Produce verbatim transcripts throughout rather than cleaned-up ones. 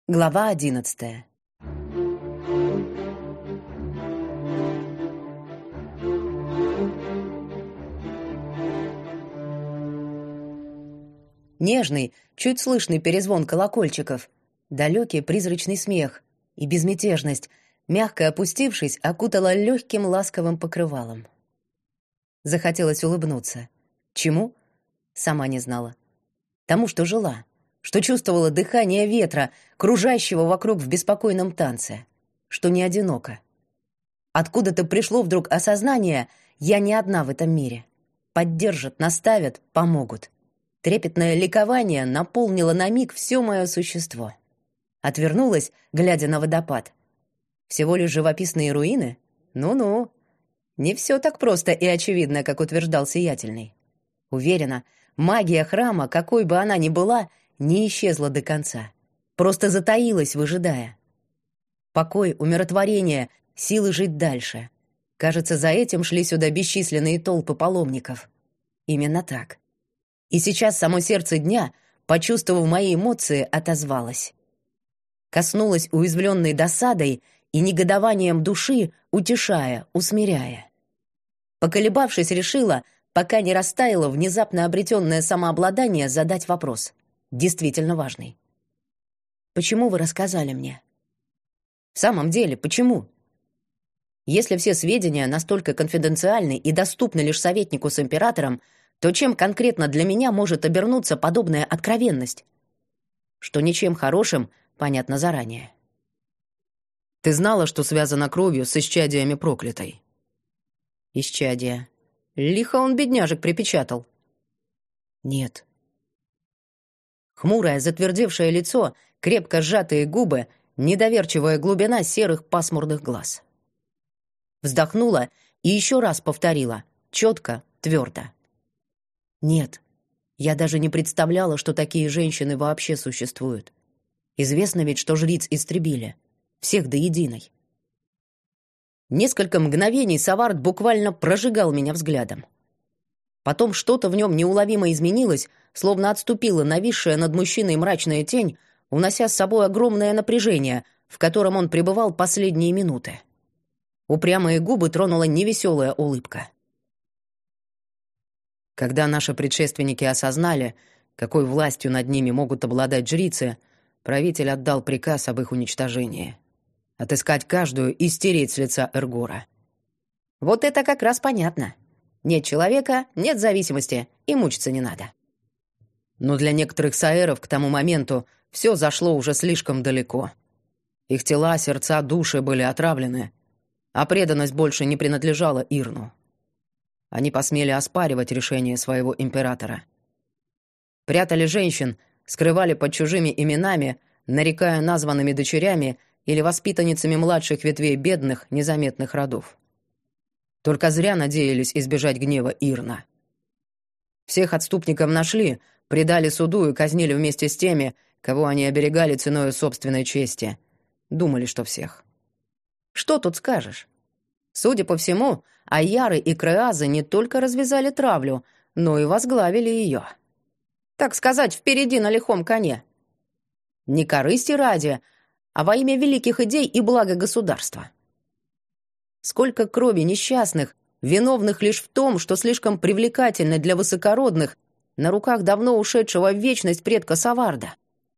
Глава одиннадцатая. Нежный, чуть слышный перезвон колокольчиков, далекий призрачный смех и безмятежность, мягко опустившись, окутала легким ласковым покрывалом. Захотелось улыбнуться. Чему? Сама не знала. Тому, что жила, что чувствовала дыхание ветра, кружащего вокруг в беспокойном танце, что не одиноко. Откуда-то пришло вдруг осознание: я не одна в этом мире. Поддержат, наставят, помогут. Трепетное ликование наполнило на миг все мое существо. Отвернулась, глядя на водопад. Всего лишь живописные руины? Ну-ну. Не все так просто и очевидно, как утверждал Сиятельный. Уверена, магия храма, какой бы она ни была, не исчезла до конца. Просто затаилась, выжидая. Покой, умиротворение, силы жить дальше. Кажется, за этим шли сюда бесчисленные толпы паломников. Именно так. И сейчас само сердце дня, почувствовав мои эмоции, отозвалось. Коснулась уязвленной досадой и негодованием души, утешая, усмиряя. Поколебавшись, решила, пока не растаяло внезапно обретенное самообладание, задать вопрос. Действительно важный. Почему вы рассказали мне? В самом деле, почему? Если все сведения настолько конфиденциальны и доступны лишь советнику с императором, то чем конкретно для меня может обернуться подобная откровенность? Что ничем хорошим, понятно заранее. Ты знала, что связано кровью с исчадиями проклятой? Исчадия. Лихо он бедняжек припечатал. Нет. Хмурое, затвердевшее лицо, крепко сжатые губы, недоверчивая глубина серых пасмурных глаз. Вздохнула и еще раз повторила, четко, твердо. Нет, я даже не представляла, что такие женщины вообще существуют. Известно ведь, что жриц истребили. Всех до единой. Несколько мгновений Савард буквально прожигал меня взглядом. Потом что-то в нем неуловимо изменилось, словно отступила нависшая над мужчиной мрачная тень, унося с собой огромное напряжение, в котором он пребывал последние минуты. Упрямые губы тронула невеселая улыбка. Когда наши предшественники осознали, какой властью над ними могут обладать жрицы, правитель отдал приказ об их уничтожении. Отыскать каждую и стереть с лица Эргора. Вот это как раз понятно. Нет человека, нет зависимости, и мучиться не надо. Но для некоторых саэров к тому моменту все зашло уже слишком далеко. Их тела, сердца, души были отравлены, а преданность больше не принадлежала Ирну. Они посмели оспаривать решение своего императора. Прятали женщин, скрывали под чужими именами, нарекая названными дочерями или воспитанницами младших ветвей бедных, незаметных родов. Только зря надеялись избежать гнева Ирна. Всех отступников нашли, предали суду и казнили вместе с теми, кого они оберегали ценой собственной чести. Думали, что всех. Что тут скажешь? Судя по всему, Айяры и Креазы не только развязали травлю, но и возглавили ее. Так сказать, впереди на лихом коне. Не корысти ради, а во имя великих идей и блага государства. Сколько крови несчастных, виновных лишь в том, что слишком привлекательны для высокородных, на руках давно ушедшего в вечность предка Саварда.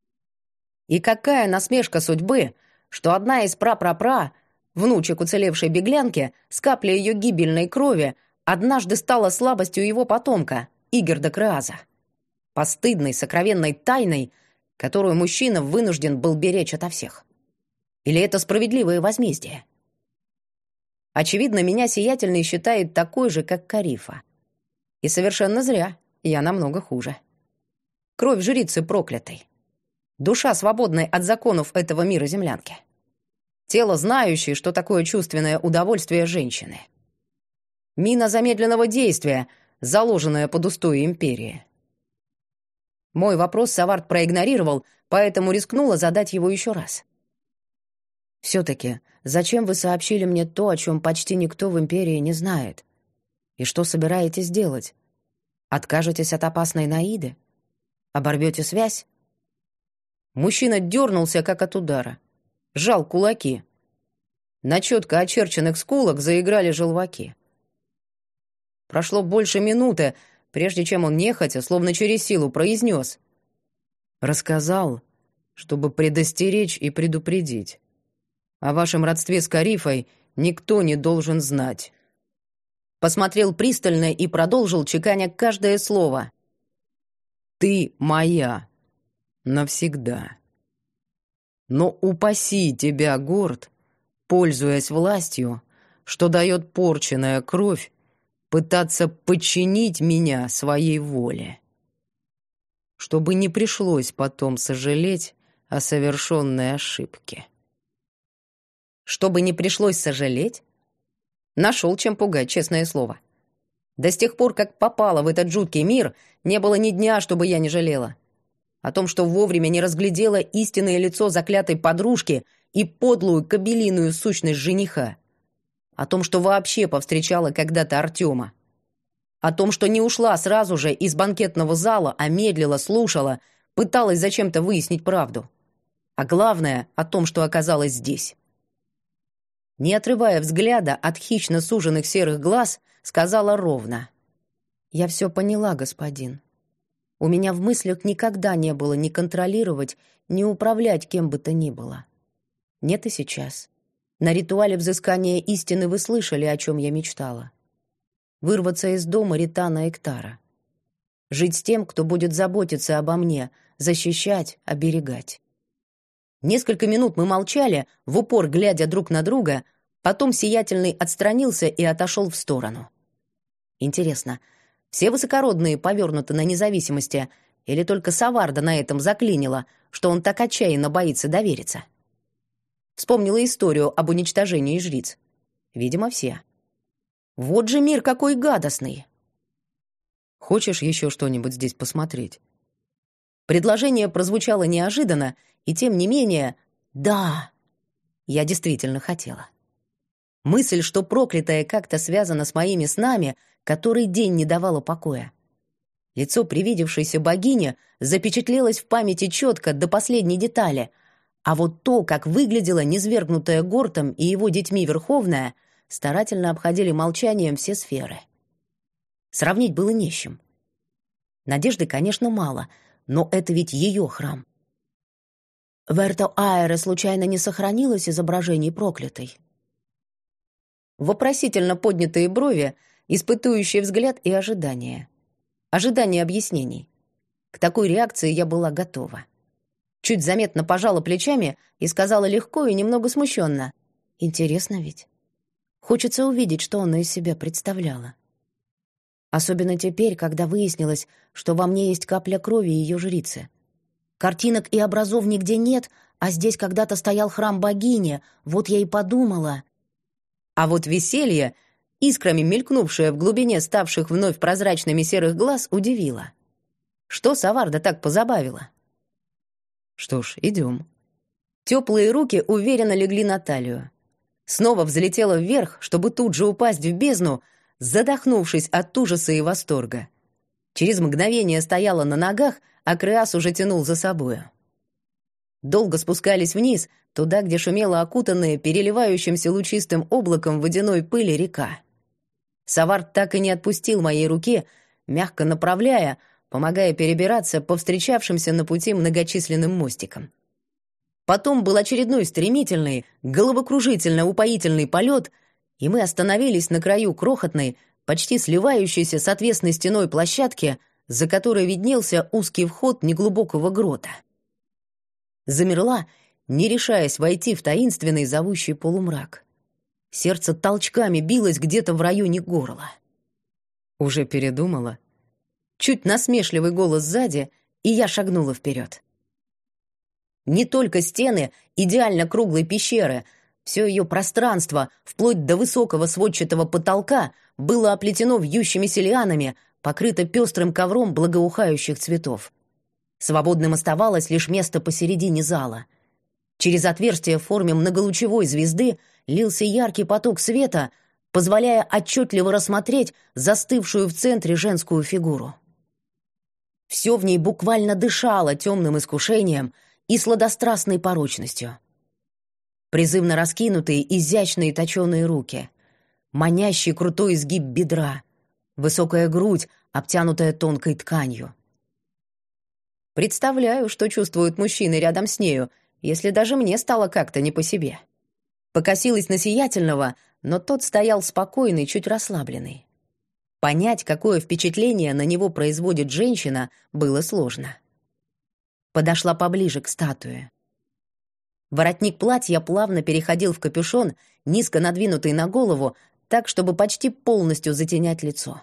И какая насмешка судьбы, что одна из пра-пра-пра, внучек уцелевшей беглянки, с каплей ее гибельной крови, однажды стала слабостью его потомка, Игерда Креаза. Постыдной, сокровенной тайной, которую мужчина вынужден был беречь ото всех. Или это справедливое возмездие? Очевидно, меня Сиятельный считает такой же, как Карифа. И совершенно зря, я намного хуже. Кровь жрицы проклятой. Душа, свободная от законов этого мира землянки. Тело, знающее, что такое чувственное удовольствие женщины. Мина замедленного действия, заложенная под устои империи. Мой вопрос Савард проигнорировал, поэтому рискнула задать его еще раз. «Все-таки, зачем вы сообщили мне то, о чем почти никто в империи не знает? И что собираетесь делать? Откажетесь от опасной Наиды? Оборвете связь?» Мужчина дернулся, как от удара. Сжал кулаки. На четко очерченных скулах заиграли желваки. Прошло больше минуты, прежде чем он нехотя, словно через силу, произнес. «Рассказал, чтобы предостеречь и предупредить. О вашем родстве с Карифой никто не должен знать». Посмотрел пристально и продолжил, чеканя каждое слово. «Ты моя. Навсегда. Но упаси тебя, Горд, пользуясь властью, что дает порченная кровь, пытаться подчинить меня своей воле. Чтобы не пришлось потом сожалеть о совершенной ошибке». «Чтобы не пришлось сожалеть?» Нашел чем пугать, честное слово. Да с тех пор, как попала в этот жуткий мир, не было ни дня, чтобы я не жалела. О том, что вовремя не разглядела истинное лицо заклятой подружки и подлую кобелиную сущность жениха. О том, что вообще повстречала когда-то Артема. О том, что не ушла сразу же из банкетного зала, а медлила, слушала, пыталась зачем-то выяснить правду. А главное, о том, что оказалась здесь. Не отрывая взгляда от хищно суженных серых глаз, сказала ровно. «Я все поняла, господин. У меня в мыслях никогда не было ни контролировать, ни управлять кем бы то ни было. Нет и сейчас. На ритуале взыскания истины вы слышали, о чем я мечтала. Вырваться из дома Ритана Эктара. Жить с тем, кто будет заботиться обо мне, защищать, оберегать». Несколько минут мы молчали, в упор глядя друг на друга, потом Сиятельный отстранился и отошел в сторону. Интересно, все высокородные повернуты на независимости, или только Саварда на этом заклинила, что он так отчаянно боится довериться? Вспомнила историю об уничтожении жриц. Видимо, все. Вот же мир какой гадостный! «Хочешь еще что-нибудь здесь посмотреть?» Предложение прозвучало неожиданно, и тем не менее, да, я действительно хотела. Мысль, что проклятая как-то связана с моими снами, который день не давала покоя. Лицо привидевшейся богини запечатлелось в памяти четко до последней детали, а вот то, как выглядела низвергнутая Гортом и его детьми Верховная, старательно обходили молчанием все сферы. Сравнить было не с чем. Надежды, конечно, мало, но это ведь ее храм. В Эрто-Аэре случайно не сохранилось изображений проклятой? Вопросительно поднятые брови, испытующий взгляд и ожидание. Ожидание объяснений. К такой реакции я была готова. Чуть заметно пожала плечами и сказала легко и немного смущенно. Интересно ведь. Хочется увидеть, что она из себя представляла. Особенно теперь, когда выяснилось, что во мне есть капля крови ее жрицы. Картинок и образов нигде нет, а здесь когда-то стоял храм богини, вот я и подумала. А вот веселье, искрами мелькнувшее в глубине ставших вновь прозрачными серых глаз, удивило. Что Саварда так позабавила? Что ж, идем. Теплые руки уверенно легли на талию. Снова взлетела вверх, чтобы тут же упасть в бездну, задохнувшись от ужаса и восторга. Через мгновение стояла на ногах, а Креас уже тянул за собою. Долго спускались вниз, туда, где шумела окутанная переливающимся лучистым облаком водяной пыли река. Савард так и не отпустил моей руки, мягко направляя, помогая перебираться по встречавшимся на пути многочисленным мостикам. Потом был очередной стремительный, головокружительно-упоительный полет, и мы остановились на краю крохотной, почти сливающейся с отвесной стеной площадки, за которой виднелся узкий вход неглубокого грота. Замерла, не решаясь войти в таинственный зовущий полумрак. Сердце толчками билось где-то в районе горла. «Уже передумала?» Чуть насмешливый голос сзади, и я шагнула вперед. Не только стены идеально круглой пещеры, все ее пространство, вплоть до высокого сводчатого потолка, было оплетено вьющимися лианами, покрыто пестрым ковром благоухающих цветов. Свободным оставалось лишь место посередине зала. Через отверстие в форме многолучевой звезды лился яркий поток света, позволяя отчетливо рассмотреть застывшую в центре женскую фигуру. Все в ней буквально дышало темным искушением, и сладострастной порочностью. Призывно раскинутые, изящные точеные руки, манящий крутой изгиб бедра, высокая грудь, обтянутая тонкой тканью. Представляю, что чувствуют мужчины рядом с нею, если даже мне стало как-то не по себе. Покосилась на Сиятельного, но тот стоял спокойный, чуть расслабленный. Понять, какое впечатление на него производит женщина, было сложно. Подошла поближе к статуе. Воротник платья плавно переходил в капюшон, низко надвинутый на голову, так, чтобы почти полностью затенять лицо.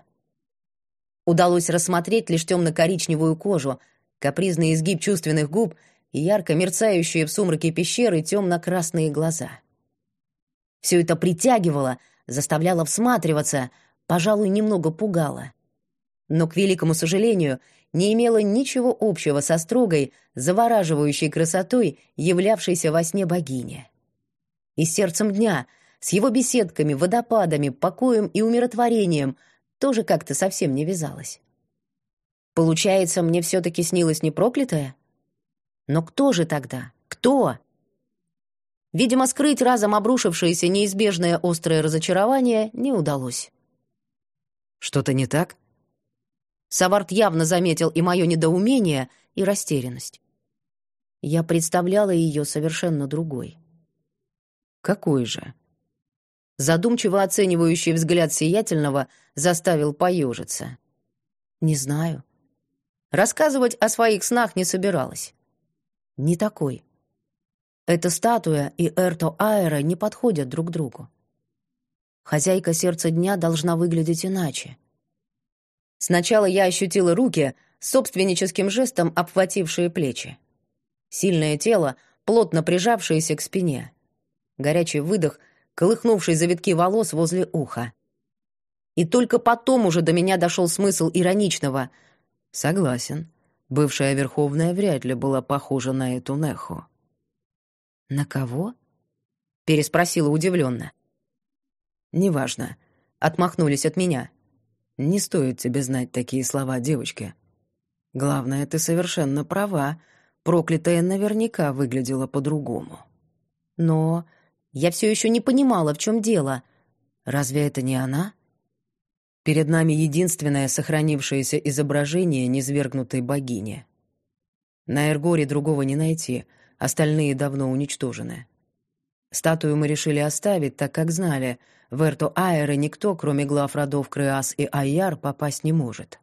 Удалось рассмотреть лишь темно-коричневую кожу, капризный изгиб чувственных губ и ярко мерцающие в сумраке пещеры темно-красные глаза. Все это притягивало, заставляло всматриваться, пожалуй, немного пугало. Но, к великому сожалению, не имело ничего общего со строгой, завораживающей красотой, являвшейся во сне богини. И с сердцем дня, с его беседками, водопадами, покоем и умиротворением тоже как-то совсем не вязалось. Получается, мне все-таки снилось не проклятое? Но кто же тогда? Кто? Видимо, скрыть разом обрушившееся неизбежное острое разочарование не удалось. «Что-то не так?» Саварт явно заметил и мое недоумение, и растерянность. Я представляла ее совершенно другой. «Какой же?» Задумчиво оценивающий взгляд Сиятельного заставил поежиться. «Не знаю. Рассказывать о своих снах не собиралась. Не такой. Эта статуя и Эрто Аэра не подходят друг другу. Хозяйка сердца дня должна выглядеть иначе. Сначала я ощутила руки, собственническим жестом обхватившие плечи. Сильное тело, плотно прижавшееся к спине. Горячий выдох, колыхнувший завитки волос возле уха. И только потом уже до меня дошел смысл ироничного. «Согласен. Бывшая Верховная вряд ли была похожа на эту Неху». «На кого?» — переспросила удивленно. «Неважно», — отмахнулись от меня. «Не стоит тебе знать такие слова, девочка. Главное, ты совершенно права. Проклятая наверняка выглядела по-другому». Но я все еще не понимала, в чем дело. Разве это не она? Перед нами единственное сохранившееся изображение низвергнутой богини. На Эргоре другого не найти, остальные давно уничтожены. Статую мы решили оставить, так как знали, в Эрто Аэре никто, кроме глав родов Креас и Айяр, попасть не может.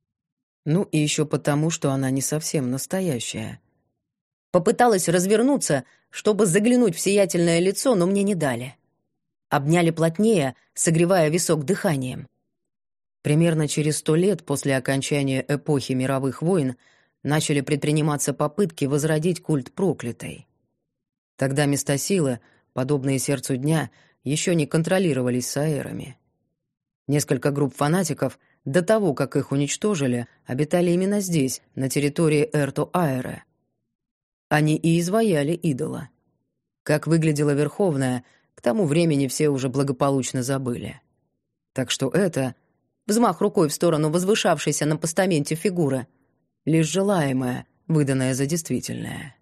Ну и еще потому, что она не совсем настоящая. Попыталась развернуться, чтобы заглянуть в сиятельное лицо, но мне не дали. Обняли плотнее, согревая висок дыханием. Примерно через сто лет после окончания эпохи мировых войн начали предприниматься попытки возродить культ проклятой. Тогда места силы, подобные сердцу дня, еще не контролировались саэрами. Несколько групп фанатиков, до того, как их уничтожили, обитали именно здесь, на территории Эрто Аэре. Они и изваяли идола. Как выглядела Верховная, к тому времени все уже благополучно забыли. Так что это, взмах рукой в сторону возвышавшейся на постаменте фигуры, лишь желаемое, выданное за действительное.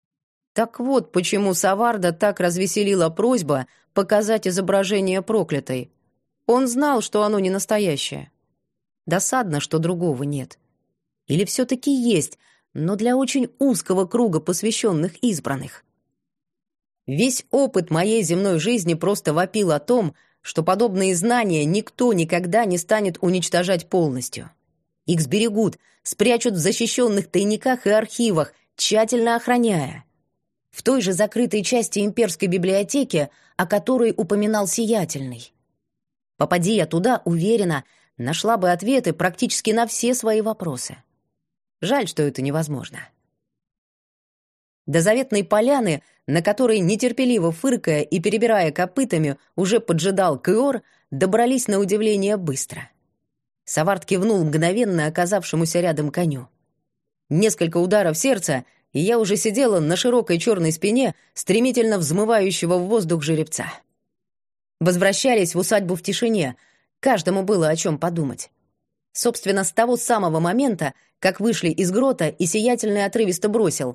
Так вот, почему Саварда так развеселила просьба показать изображение проклятой. Он знал, что оно не настоящее. Досадно, что другого нет. Или все-таки есть, но для очень узкого круга посвященных избранных. Весь опыт моей земной жизни просто вопил о том, что подобные знания никто никогда не станет уничтожать полностью. Их сберегут, спрячут в защищенных тайниках и архивах, тщательно охраняя. В той же закрытой части имперской библиотеки, о которой упоминал Сиятельный. Попади я туда, уверена, нашла бы ответы практически на все свои вопросы. Жаль, что это невозможно. До заветной поляны, на которой, нетерпеливо фыркая и перебирая копытами, уже поджидал Кеор, добрались на удивление быстро. Саварт кивнул мгновенно оказавшемуся рядом коню. Несколько ударов сердца, и я уже сидела на широкой черной спине стремительно взмывающего в воздух жеребца. Возвращались в усадьбу в тишине, каждому было о чем подумать. Собственно, с того самого момента, как вышли из грота, и Сиятельный отрывисто бросил: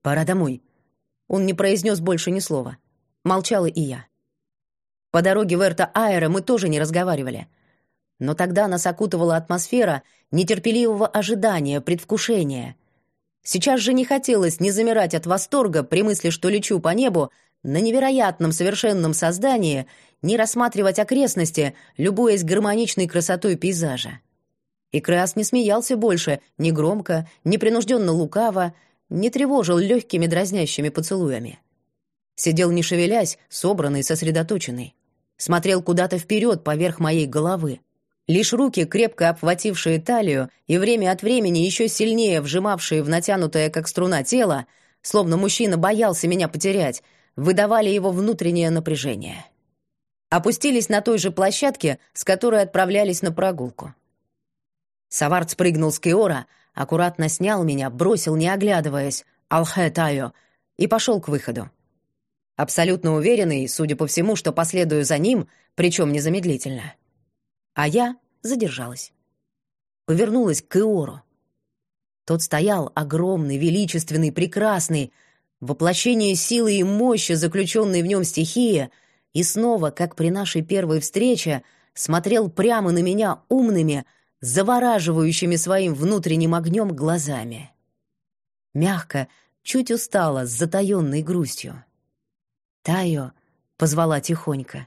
«Пора домой». Он не произнес больше ни слова. Молчала и я. По дороге в Эрта-Аэро мы тоже не разговаривали. Но тогда нас окутывала атмосфера нетерпеливого ожидания, предвкушения. Сейчас же не хотелось не замирать от восторга при мысли, что лечу по небу на невероятном совершенном создании, не рассматривать окрестности, любуясь гармоничной красотой пейзажа. И Крас не смеялся больше, ни громко, ни принужденно лукаво, не тревожил легкими дразнящими поцелуями. Сидел не шевелясь, собранный, сосредоточенный. Смотрел куда-то вперед, поверх моей головы. Лишь руки, крепко обхватившие талию и время от времени еще сильнее вжимавшие в натянутое, как струна, тело, словно мужчина боялся меня потерять, выдавали его внутреннее напряжение. Опустились на той же площадке, с которой отправлялись на прогулку. Савард спрыгнул с Кеора, аккуратно снял меня, бросил, не оглядываясь, «Алхэ Тайо», и пошел к выходу. Абсолютно уверенный, судя по всему, что последую за ним, причем незамедлительно. А я задержалась. Повернулась к Кеору. Тот стоял огромный, величественный, прекрасный, воплощение силы и мощи, заключенной в нем стихии, и снова, как при нашей первой встрече, смотрел прямо на меня умными, завораживающими своим внутренним огнем глазами. Мягко, чуть устала, с затаенной грустью. «Тайо», — позвала тихонько.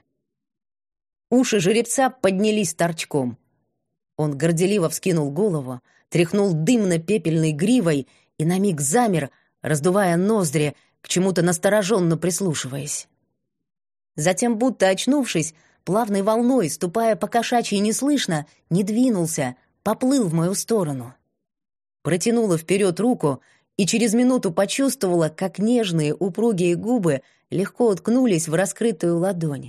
Уши жеребца поднялись торчком. Он горделиво вскинул голову, тряхнул дымно-пепельной гривой и на миг замер, раздувая ноздри, к чему-то настороженно прислушиваясь. Затем, будто очнувшись, плавной волной, ступая по кошачьи неслышно, не двинулся, поплыл в мою сторону. Протянула вперед руку и через минуту почувствовала, как нежные упругие губы легко уткнулись в раскрытую ладонь.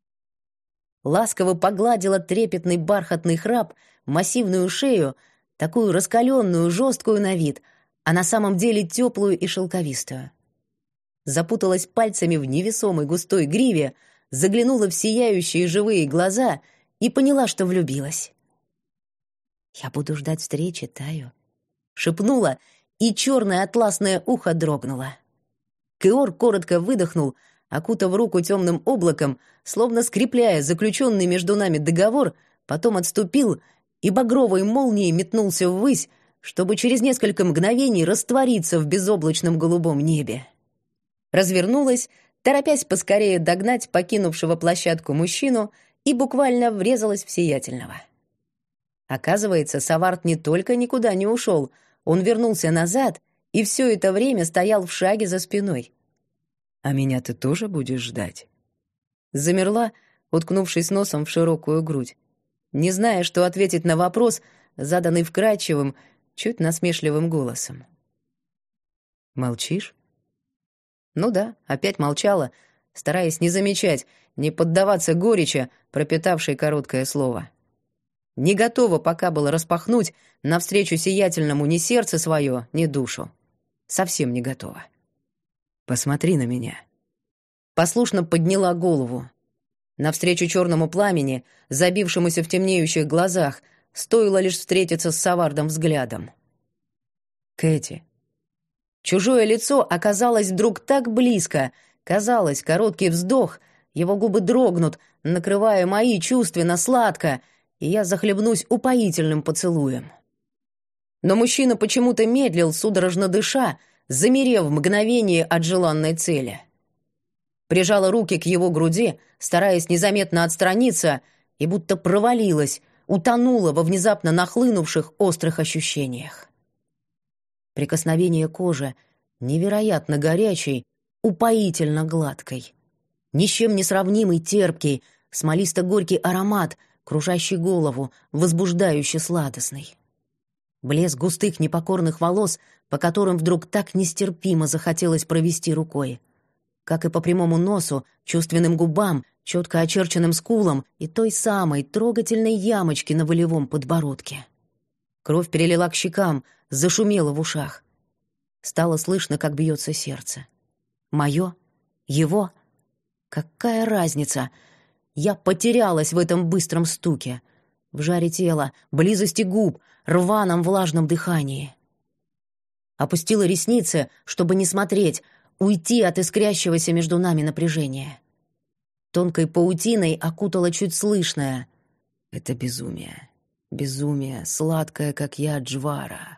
Ласково погладила трепетный бархатный храп, массивную шею, такую раскаленную, жесткую на вид, а на самом деле теплую и шелковистую. Запуталась пальцами в невесомой густой гриве, заглянула в сияющие живые глаза и поняла, что влюбилась. «Я буду ждать встречи, Тайо», — шепнула, и черное атласное ухо дрогнуло. Кеор коротко выдохнул, окутав руку темным облаком, словно скрепляя заключенный между нами договор, потом отступил и багровой молнией метнулся ввысь, чтобы через несколько мгновений раствориться в безоблачном голубом небе. Развернулась, торопясь поскорее догнать покинувшего площадку мужчину, и буквально врезалась в сиятельного. Оказывается, Савард не только никуда не ушел, он вернулся назад и все это время стоял в шаге за спиной. «А меня ты тоже будешь ждать?» Замерла, уткнувшись носом в широкую грудь, не зная, что ответить на вопрос, заданный вкрадчивым, чуть насмешливым голосом. «Молчишь?» Ну да, опять молчала, стараясь не замечать, не поддаваться горечи, пропитавшей короткое слово. Не готова пока было распахнуть навстречу сиятельному ни сердце свое, ни душу. Совсем не готова. «Посмотри на меня». Послушно подняла голову. Навстречу черному пламени, забившемуся в темнеющих глазах, стоило лишь встретиться с Савардом взглядом. «Кэти». Чужое лицо оказалось вдруг так близко. Казалось, короткий вздох, его губы дрогнут, накрывая мои чувственно сладко, и я захлебнусь упоительным поцелуем. Но мужчина почему-то медлил, судорожно дыша, замерев мгновение от желанной цели. Прижала руки к его груди, стараясь незаметно отстраниться, и будто провалилась, утонула во внезапно нахлынувших острых ощущениях. Прикосновение кожи невероятно горячей, упоительно гладкой. Ни с чем не сравнимый терпкий, смолисто-горький аромат, кружащий голову, возбуждающий сладостный. Блеск густых непокорных волос, по которым вдруг так нестерпимо захотелось провести рукой. Как и по прямому носу, чувственным губам, четко очерченным скулам и той самой трогательной ямочке на волевом подбородке. Кровь перелила к щекам, зашумела в ушах. Стало слышно, как бьется сердце. Мое? Его? Какая разница? Я потерялась в этом быстром стуке, в жаре тела, близости губ, рваном влажном дыхании. Опустила ресницы, чтобы не смотреть, уйти от искрящегося между нами напряжения. Тонкой паутиной окутала чуть слышное. Это безумие. Безумие, сладкое, как я, Джвара.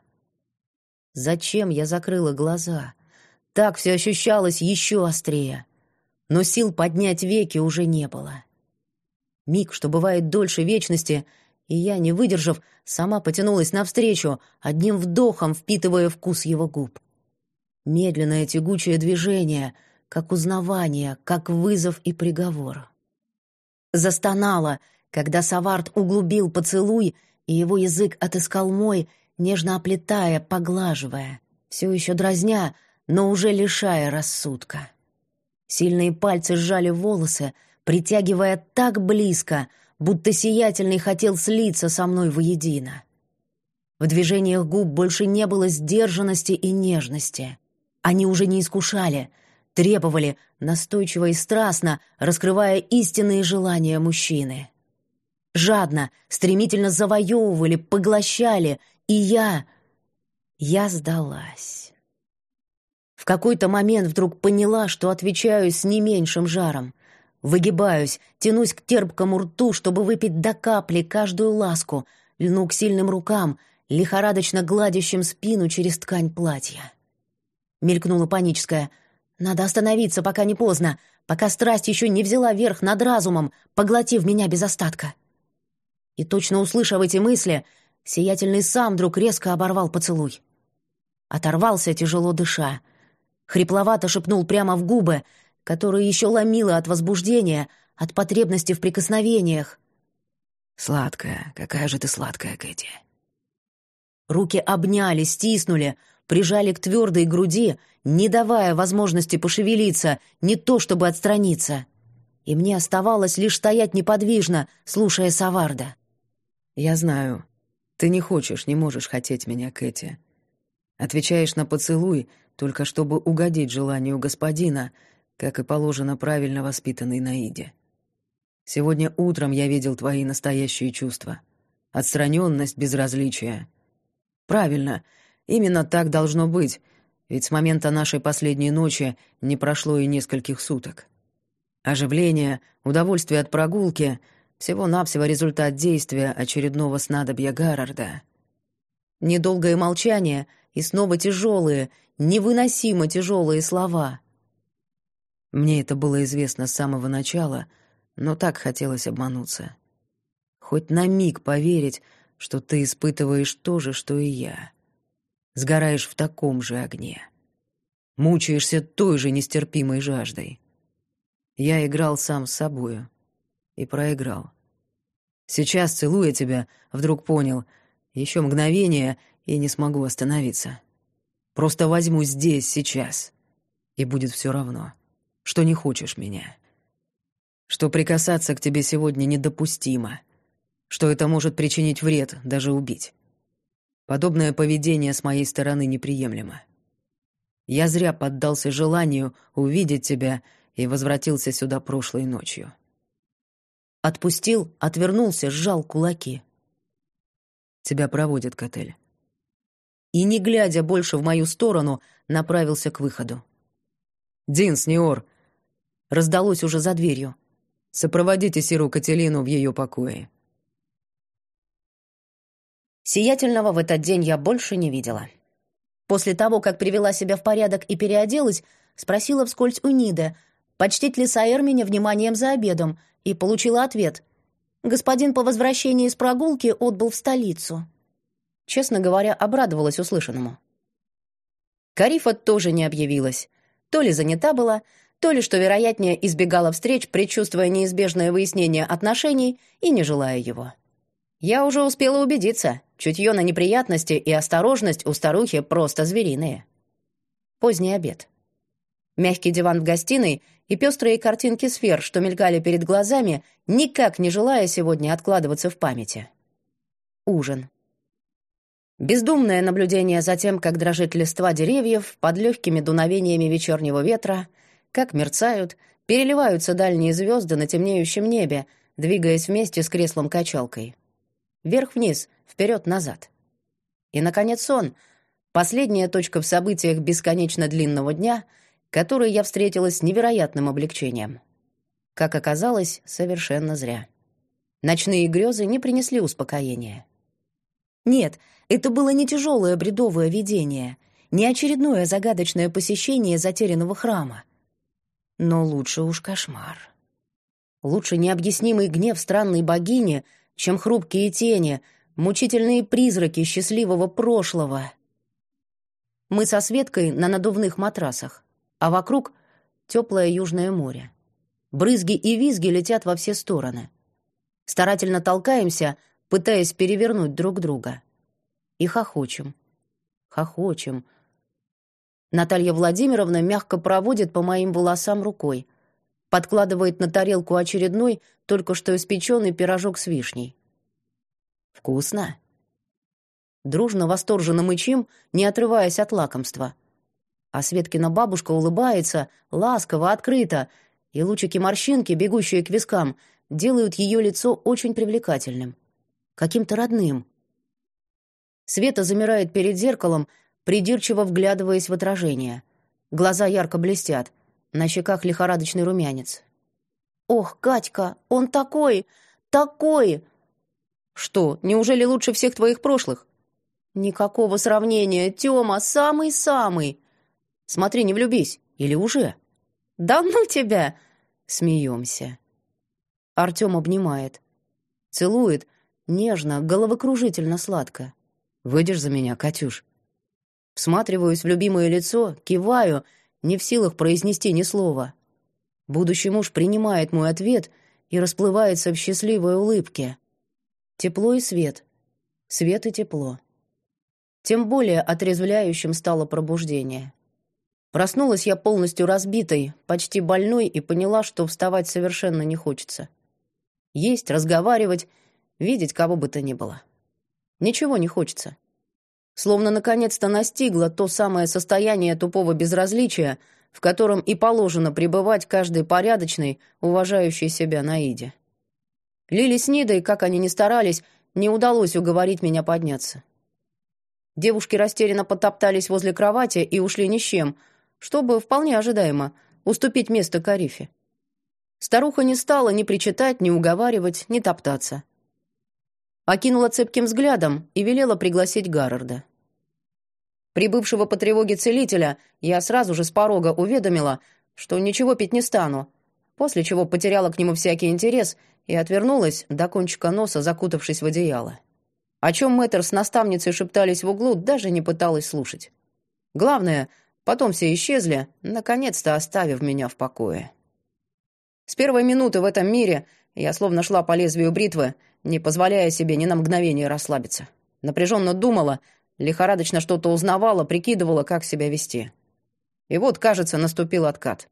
Зачем я закрыла глаза? Так все ощущалось еще острее. Но сил поднять веки уже не было. Миг, что бывает дольше вечности, и я, не выдержав, сама потянулась навстречу, одним вдохом впитывая вкус его губ. Медленное тягучее движение, как узнавание, как вызов и приговор. Застонала, когда Савард углубил поцелуй, и его язык отыскал мой, нежно оплетая, поглаживая, все еще дразня, но уже лишая рассудка. Сильные пальцы сжали волосы, притягивая так близко, будто сиятельный хотел слиться со мной воедино. В движениях губ больше не было сдержанности и нежности. Они уже не искушали, требовали, настойчиво и страстно, раскрывая истинные желания мужчины. Жадно, стремительно завоевывали, поглощали, и я... я сдалась. В какой-то момент вдруг поняла, что отвечаю с не меньшим жаром. Выгибаюсь, тянусь к терпкому рту, чтобы выпить до капли каждую ласку, льну к сильным рукам, лихорадочно гладящим спину через ткань платья. Мелькнула паническая. Надо остановиться, пока не поздно, пока страсть еще не взяла верх над разумом, поглотив меня без остатка. И точно услышав эти мысли, сиятельный сам вдруг резко оборвал поцелуй. Оторвался, тяжело дыша. Хрипловато шепнул прямо в губы, которые еще ломило от возбуждения, от потребности в прикосновениях. «Сладкая, какая же ты сладкая, Кэти!» Руки обняли, стиснули, прижали к твердой груди, не давая возможности пошевелиться, не то чтобы отстраниться. И мне оставалось лишь стоять неподвижно, слушая Саварда. «Я знаю, ты не хочешь, не можешь хотеть меня, Кэти. Отвечаешь на поцелуй, только чтобы угодить желанию господина, как и положено правильно воспитанной Наиде. Сегодня утром я видел твои настоящие чувства. Отстраненность, безразличие. Правильно, именно так должно быть, ведь с момента нашей последней ночи не прошло и нескольких суток. Оживление, удовольствие от прогулки — всего-навсего результат действия очередного снадобья Гаррарда. Недолгое молчание и снова тяжелые, невыносимо тяжелые слова. Мне это было известно с самого начала, но так хотелось обмануться. Хоть на миг поверить, что ты испытываешь то же, что и я. Сгораешь в таком же огне. Мучаешься той же нестерпимой жаждой. Я играл сам с собою и проиграл. Сейчас, целуя тебя, вдруг понял, еще мгновение, и не смогу остановиться. Просто возьму здесь, сейчас, и будет все равно, что не хочешь меня. Что прикасаться к тебе сегодня недопустимо, что это может причинить вред, даже убить. Подобное поведение с моей стороны неприемлемо. Я зря поддался желанию увидеть тебя и возвратился сюда прошлой ночью. Отпустил, отвернулся, сжал кулаки. Тебя проводят к отелю. И, не глядя больше в мою сторону, направился к выходу. «Дин, Сниор!» Раздалось уже за дверью. «Сопроводите Сиру Кателину в ее покое». Сиятельного в этот день я больше не видела. После того, как привела себя в порядок и переоделась, спросила вскользь у Ниды, почтит ли Саэр меня вниманием за обедом, и получила ответ. Господин по возвращении из прогулки отбыл в столицу. Честно говоря, обрадовалась услышанному. Карифа тоже не объявилась. То ли занята была, то ли, что вероятнее, избегала встреч, предчувствуя неизбежное выяснение отношений и не желая его. Я уже успела убедиться, чутье на неприятности и осторожность у старухи просто звериные. Поздний обед. Мягкий диван в гостиной и пестрые картинки сфер, что мелькали перед глазами, никак не желая сегодня откладываться в памяти. Ужин. Бездумное наблюдение за тем, как дрожит листва деревьев под легкими дуновениями вечернего ветра, как мерцают, переливаются дальние звезды на темнеющем небе, двигаясь вместе с креслом-качалкой. Вверх-вниз, вперед-назад. И, наконец, сон. Последняя точка в событиях бесконечно длинного дня, который я встретила с невероятным облегчением. Как оказалось, совершенно зря. Ночные грезы не принесли успокоения. Нет, это было не тяжелое бредовое видение, не очередное загадочное посещение затерянного храма. Но лучше уж кошмар. Лучше необъяснимый гнев странной богини, чем хрупкие тени, мучительные призраки счастливого прошлого. Мы со Светкой на надувных матрасах, а вокруг теплое южное море. Брызги и визги летят во все стороны. Старательно толкаемся, пытаясь перевернуть друг друга. И хохочем. Хохочем. Наталья Владимировна мягко проводит по моим волосам рукой, подкладывает на тарелку очередной, только что испеченный пирожок с вишней. «Вкусно?» Дружно восторженно мычим, не отрываясь от лакомства. А Светкина бабушка улыбается, ласково, открыто, и лучики-морщинки, бегущие к вискам, делают ее лицо очень привлекательным, каким-то родным. Света замирает перед зеркалом, придирчиво вглядываясь в отражение. Глаза ярко блестят, на щеках лихорадочный румянец. «Ох, Катька, он такой, такой!» «Что, неужели лучше всех твоих прошлых?» «Никакого сравнения, Тёма, самый-самый!» «Смотри, не влюбись, или уже?» «Да ну тебя!» Смеемся. Артём обнимает. Целует, нежно, головокружительно сладко. «Выйдешь за меня, Катюш?» Всматриваюсь в любимое лицо, киваю, не в силах произнести ни слова. Будущий муж принимает мой ответ и расплывается в счастливой улыбке. Тепло и свет. Свет и тепло. Тем более отрезвляющим стало пробуждение. Проснулась я полностью разбитой, почти больной, и поняла, что вставать совершенно не хочется. Есть, разговаривать, видеть кого бы то ни было. Ничего не хочется. Словно наконец-то настигло то самое состояние тупого безразличия, в котором и положено пребывать каждый порядочный, уважающий себя Наиде. Лили с Нидой, как они ни старались, не удалось уговорить меня подняться. Девушки растерянно потоптались возле кровати и ушли ни с чем, чтобы, вполне ожидаемо, уступить место Карифе. Старуха не стала ни причитать, ни уговаривать, ни топтаться. Окинула цепким взглядом и велела пригласить Гаррарда. Прибывшего по тревоге целителя я сразу же с порога уведомила, что ничего пить не стану, после чего потеряла к нему всякий интерес и отвернулась до кончика носа, закутавшись в одеяло. О чем мэтр с наставницей шептались в углу, даже не пыталась слушать. Главное, потом все исчезли, наконец-то оставив меня в покое. С первой минуты в этом мире я словно шла по лезвию бритвы, не позволяя себе ни на мгновение расслабиться. Напряженно думала, лихорадочно что-то узнавала, прикидывала, как себя вести. И вот, кажется, наступил откат.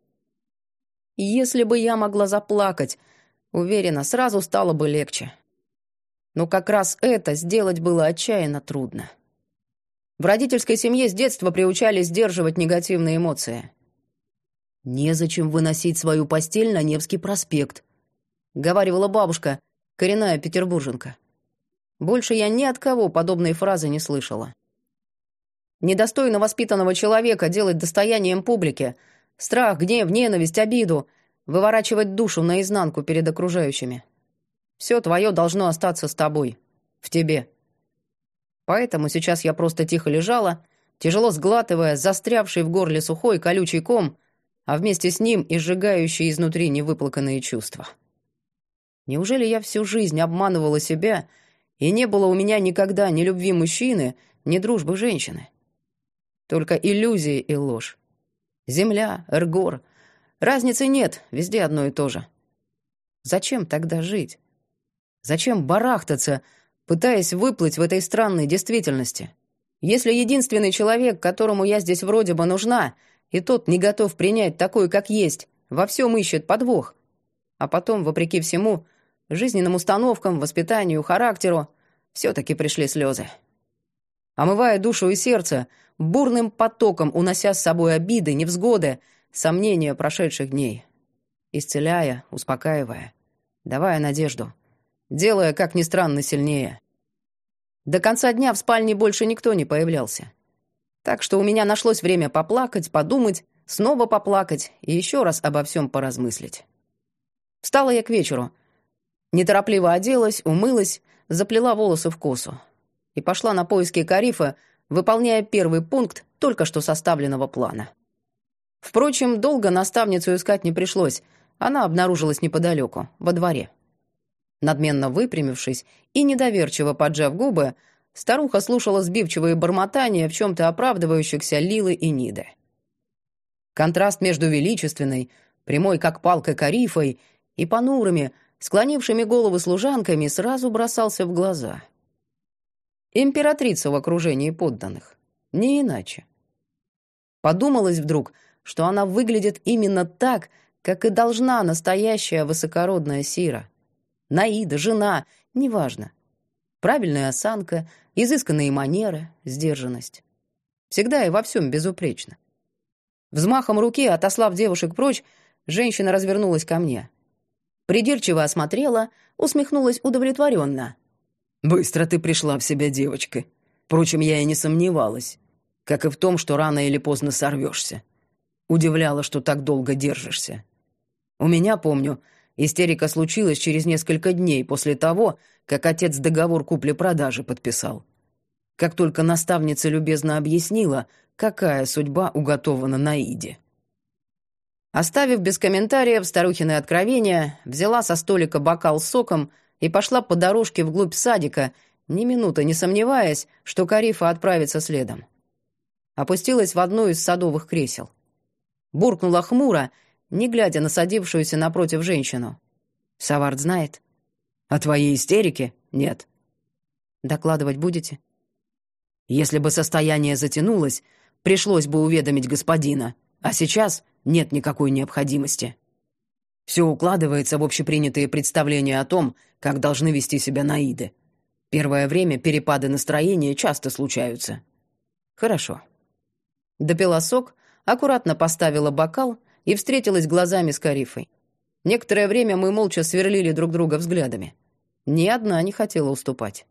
Если бы я могла заплакать, уверена, сразу стало бы легче. Но как раз это сделать было отчаянно трудно. В родительской семье с детства приучали сдерживать негативные эмоции. «Незачем выносить свою постель на Невский проспект», — говаривала бабушка, коренная петербурженка. Больше я ни от кого подобной фразы не слышала. Недостойно воспитанного человека делать достоянием публики, страх, гнев, ненависть, обиду, выворачивать душу наизнанку перед окружающими. Все твое должно остаться с тобой, в тебе. Поэтому сейчас я просто тихо лежала, тяжело сглатывая застрявший в горле сухой колючий ком, а вместе с ним и сжигающие изнутри невыплаканные чувства. Неужели я всю жизнь обманывала себя, и не было у меня никогда ни любви мужчины, ни дружбы женщины? Только иллюзии и ложь. Земля, Эргор. Разницы нет, везде одно и то же. Зачем тогда жить? Зачем барахтаться, пытаясь выплыть в этой странной действительности? Если единственный человек, которому я здесь вроде бы нужна, и тот не готов принять такой, как есть, во всем ищет подвох, а потом, вопреки всему, жизненным установкам, воспитанию, характеру, все-таки пришли слезы. Омывая душу и сердце, бурным потоком унося с собой обиды, невзгоды, сомнения прошедших дней. Исцеляя, успокаивая, давая надежду, делая, как ни странно, сильнее. До конца дня в спальне больше никто не появлялся. Так что у меня нашлось время поплакать, подумать, снова поплакать и еще раз обо всем поразмыслить. Встала я к вечеру. Неторопливо оделась, умылась, заплела волосы в косу и пошла на поиски Карифа, выполняя первый пункт только что составленного плана. Впрочем, долго наставницу искать не пришлось. Она обнаружилась неподалеку, во дворе. Надменно выпрямившись и недоверчиво поджав губы, старуха слушала сбивчивые бормотания в чем-то оправдывающихся Лилы и Ниды. Контраст между величественной, прямой как палка Карифой, и понурыми, склонившими головы служанками сразу бросался в глаза. Императрица в окружении подданных. Не иначе. Подумалось вдруг, что она выглядит именно так, как и должна настоящая высокородная Сира. Наида, жена, неважно. Правильная осанка, изысканные манеры, сдержанность. Всегда и во всем безупречно. Взмахом руки, отослав девушек прочь, женщина развернулась ко мне. Придирчиво осмотрела, усмехнулась удовлетворенно. «Быстро ты пришла в себя, девочка. Впрочем, я и не сомневалась, как и в том, что рано или поздно сорвешься. Удивляла, что так долго держишься. У меня, помню, истерика случилась через несколько дней после того, как отец договор купли-продажи подписал. Как только наставница любезно объяснила, какая судьба уготована Наиде». Оставив без комментариев старухины откровения, взяла со столика бокал с соком и пошла по дорожке вглубь садика, ни минуты не сомневаясь, что Карифа отправится следом. Опустилась в одно из садовых кресел. Буркнула хмуро, не глядя на садившуюся напротив женщину. «Савард знает?» «О твоей истерике? Нет». «Докладывать будете?» «Если бы состояние затянулось, пришлось бы уведомить господина, а сейчас нет никакой необходимости. Все укладывается в общепринятые представления о том, как должны вести себя Наиды. Первое время перепады настроения часто случаются». «Хорошо». Допила сок, аккуратно поставила бокал и встретилась глазами с Карифой. Некоторое время мы молча сверлили друг друга взглядами. Ни одна не хотела уступать.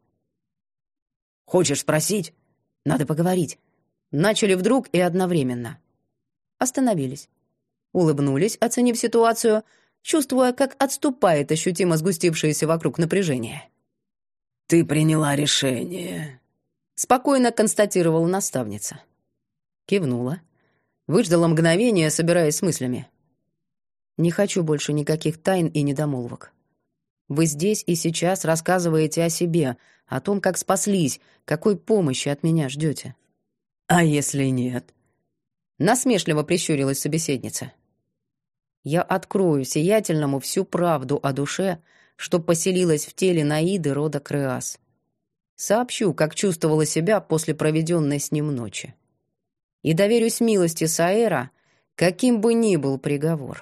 «Хочешь спросить? Надо поговорить». Начали вдруг и одновременно. Остановились. Улыбнулись, оценив ситуацию, чувствуя, как отступает ощутимо сгустившееся вокруг напряжение. «Ты приняла решение», — спокойно констатировала наставница. Кивнула. Выждала мгновение, собираясь с мыслями. «Не хочу больше никаких тайн и недомолвок. Вы здесь и сейчас рассказываете о себе, о том, как спаслись, какой помощи от меня ждете». «А если нет?» Насмешливо прищурилась собеседница. «Я открою сиятельному всю правду о душе, что поселилась в теле Наиды рода Креас. Сообщу, как чувствовала себя после проведенной с ним ночи. И доверюсь милости Саэра, каким бы ни был приговор».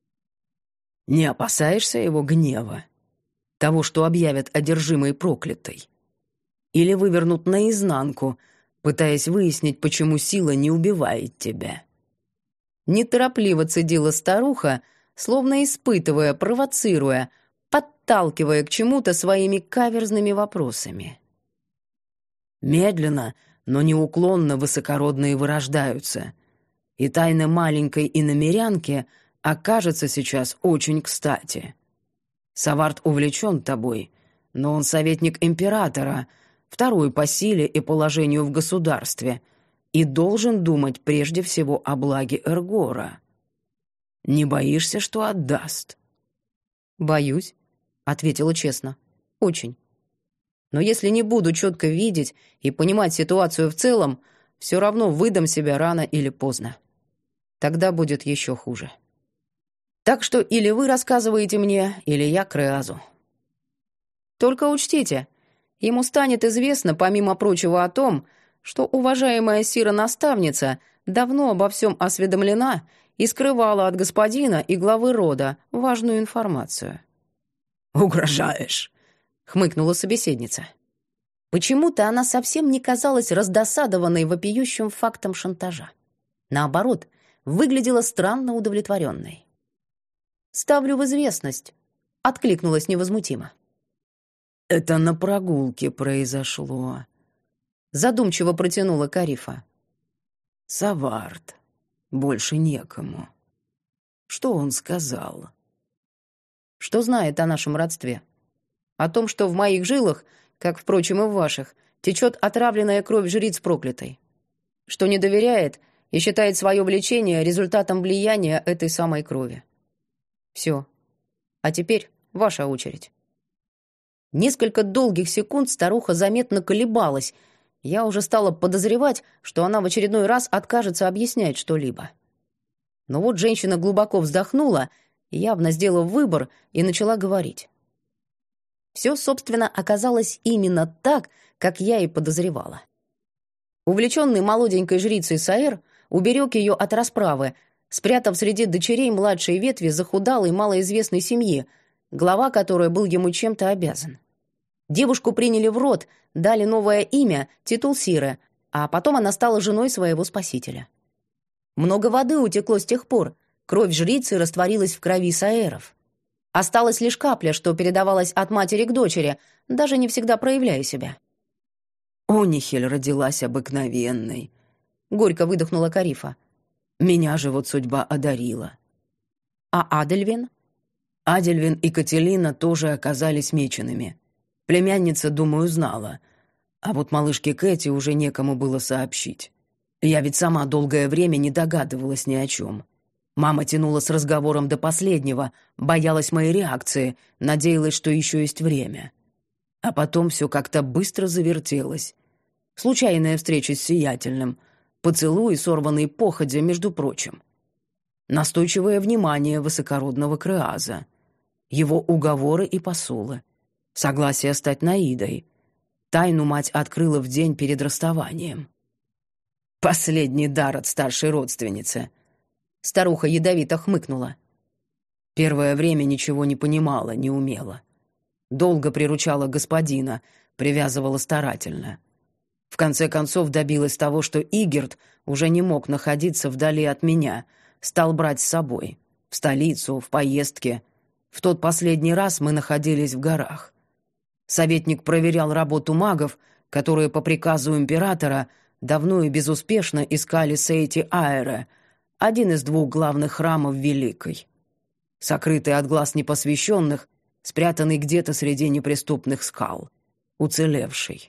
«Не опасаешься его гнева? Того, что объявят одержимой проклятой? Или вывернут наизнанку, пытаясь выяснить, почему сила не убивает тебя?» Неторопливо цедила старуха, словно испытывая, провоцируя, подталкивая к чему-то своими каверзными вопросами. «Медленно, но неуклонно высокородные вырождаются, и тайна маленькой иномерянки окажется сейчас очень кстати. Савард увлечен тобой, но он советник императора, второй по силе и положению в государстве, и должен думать прежде всего о благе Эргора. Не боишься, что отдаст?» «Боюсь», — ответила честно. «Очень. Но если не буду четко видеть и понимать ситуацию в целом, все равно выдам себя рано или поздно. Тогда будет еще хуже. Так что или вы рассказываете мне, или я Креазу. Только учтите, ему станет известно, помимо прочего, о том, что уважаемая Сира-наставница давно обо всем осведомлена и скрывала от господина и главы рода важную информацию». «Угрожаешь?» — хмыкнула собеседница. Почему-то она совсем не казалась раздосадованной вопиющим фактом шантажа. Наоборот, выглядела странно удовлетворенной. «Ставлю в известность», — откликнулась невозмутимо. «Это на прогулке произошло», — задумчиво протянула Карифа. Саварт. Больше некому. Что он сказал? Что знает о нашем родстве? О том, что в моих жилах, как, впрочем, и в ваших, течет отравленная кровь жриц проклятой. Что не доверяет и считает свое влечение результатом влияния этой самой крови. Все. А теперь ваша очередь. Несколько долгих секунд старуха заметно колебалась. Я уже стала подозревать, что она в очередной раз откажется объяснять что-либо. Но вот женщина глубоко вздохнула, явно сделав выбор, и начала говорить. Все, собственно, оказалось именно так, как я и подозревала. Увлеченный молоденькой жрицей Саэр уберег ее от расправы, спрятав среди дочерей младшей ветви захудалой малоизвестной семьи, глава которой был ему чем-то обязан. Девушку приняли в род, дали новое имя — Титулсира, а потом она стала женой своего спасителя. Много воды утекло с тех пор, кровь жрицы растворилась в крови Саэров. Осталась лишь капля, что передавалась от матери к дочери, даже не всегда проявляя себя. Онихель родилась обыкновенной. Горько выдохнула Карифа. Меня же вот судьба одарила. А Адельвин? Адельвин и Кателина тоже оказались мечеными. Племянница, думаю, знала. А вот малышке Кэти уже некому было сообщить. Я ведь сама долгое время не догадывалась ни о чем. Мама тянула с разговором до последнего, боялась моей реакции, надеялась, что еще есть время. А потом все как-то быстро завертелось. Случайная встреча с Сиятельным, поцелуй, сорванный походя, между прочим. Настойчивое внимание высокородного Креаза, его уговоры и посулы, согласие стать Наидой. Тайну мать открыла в день перед расставанием. Последний дар от старшей родственницы. Старуха ядовито хмыкнула. Первое время ничего не понимала, не умела. Долго приручала господина, привязывала старательно. В конце концов добилась того, что Игерт уже не мог находиться вдали от меня, стал брать с собой. В столицу, в поездки. В тот последний раз мы находились в горах. Советник проверял работу магов, которые по приказу императора давно и безуспешно искали Сейти-Аэре, один из двух главных храмов Великой. Сокрытый от глаз непосвященных, спрятанный где-то среди неприступных скал. Уцелевший.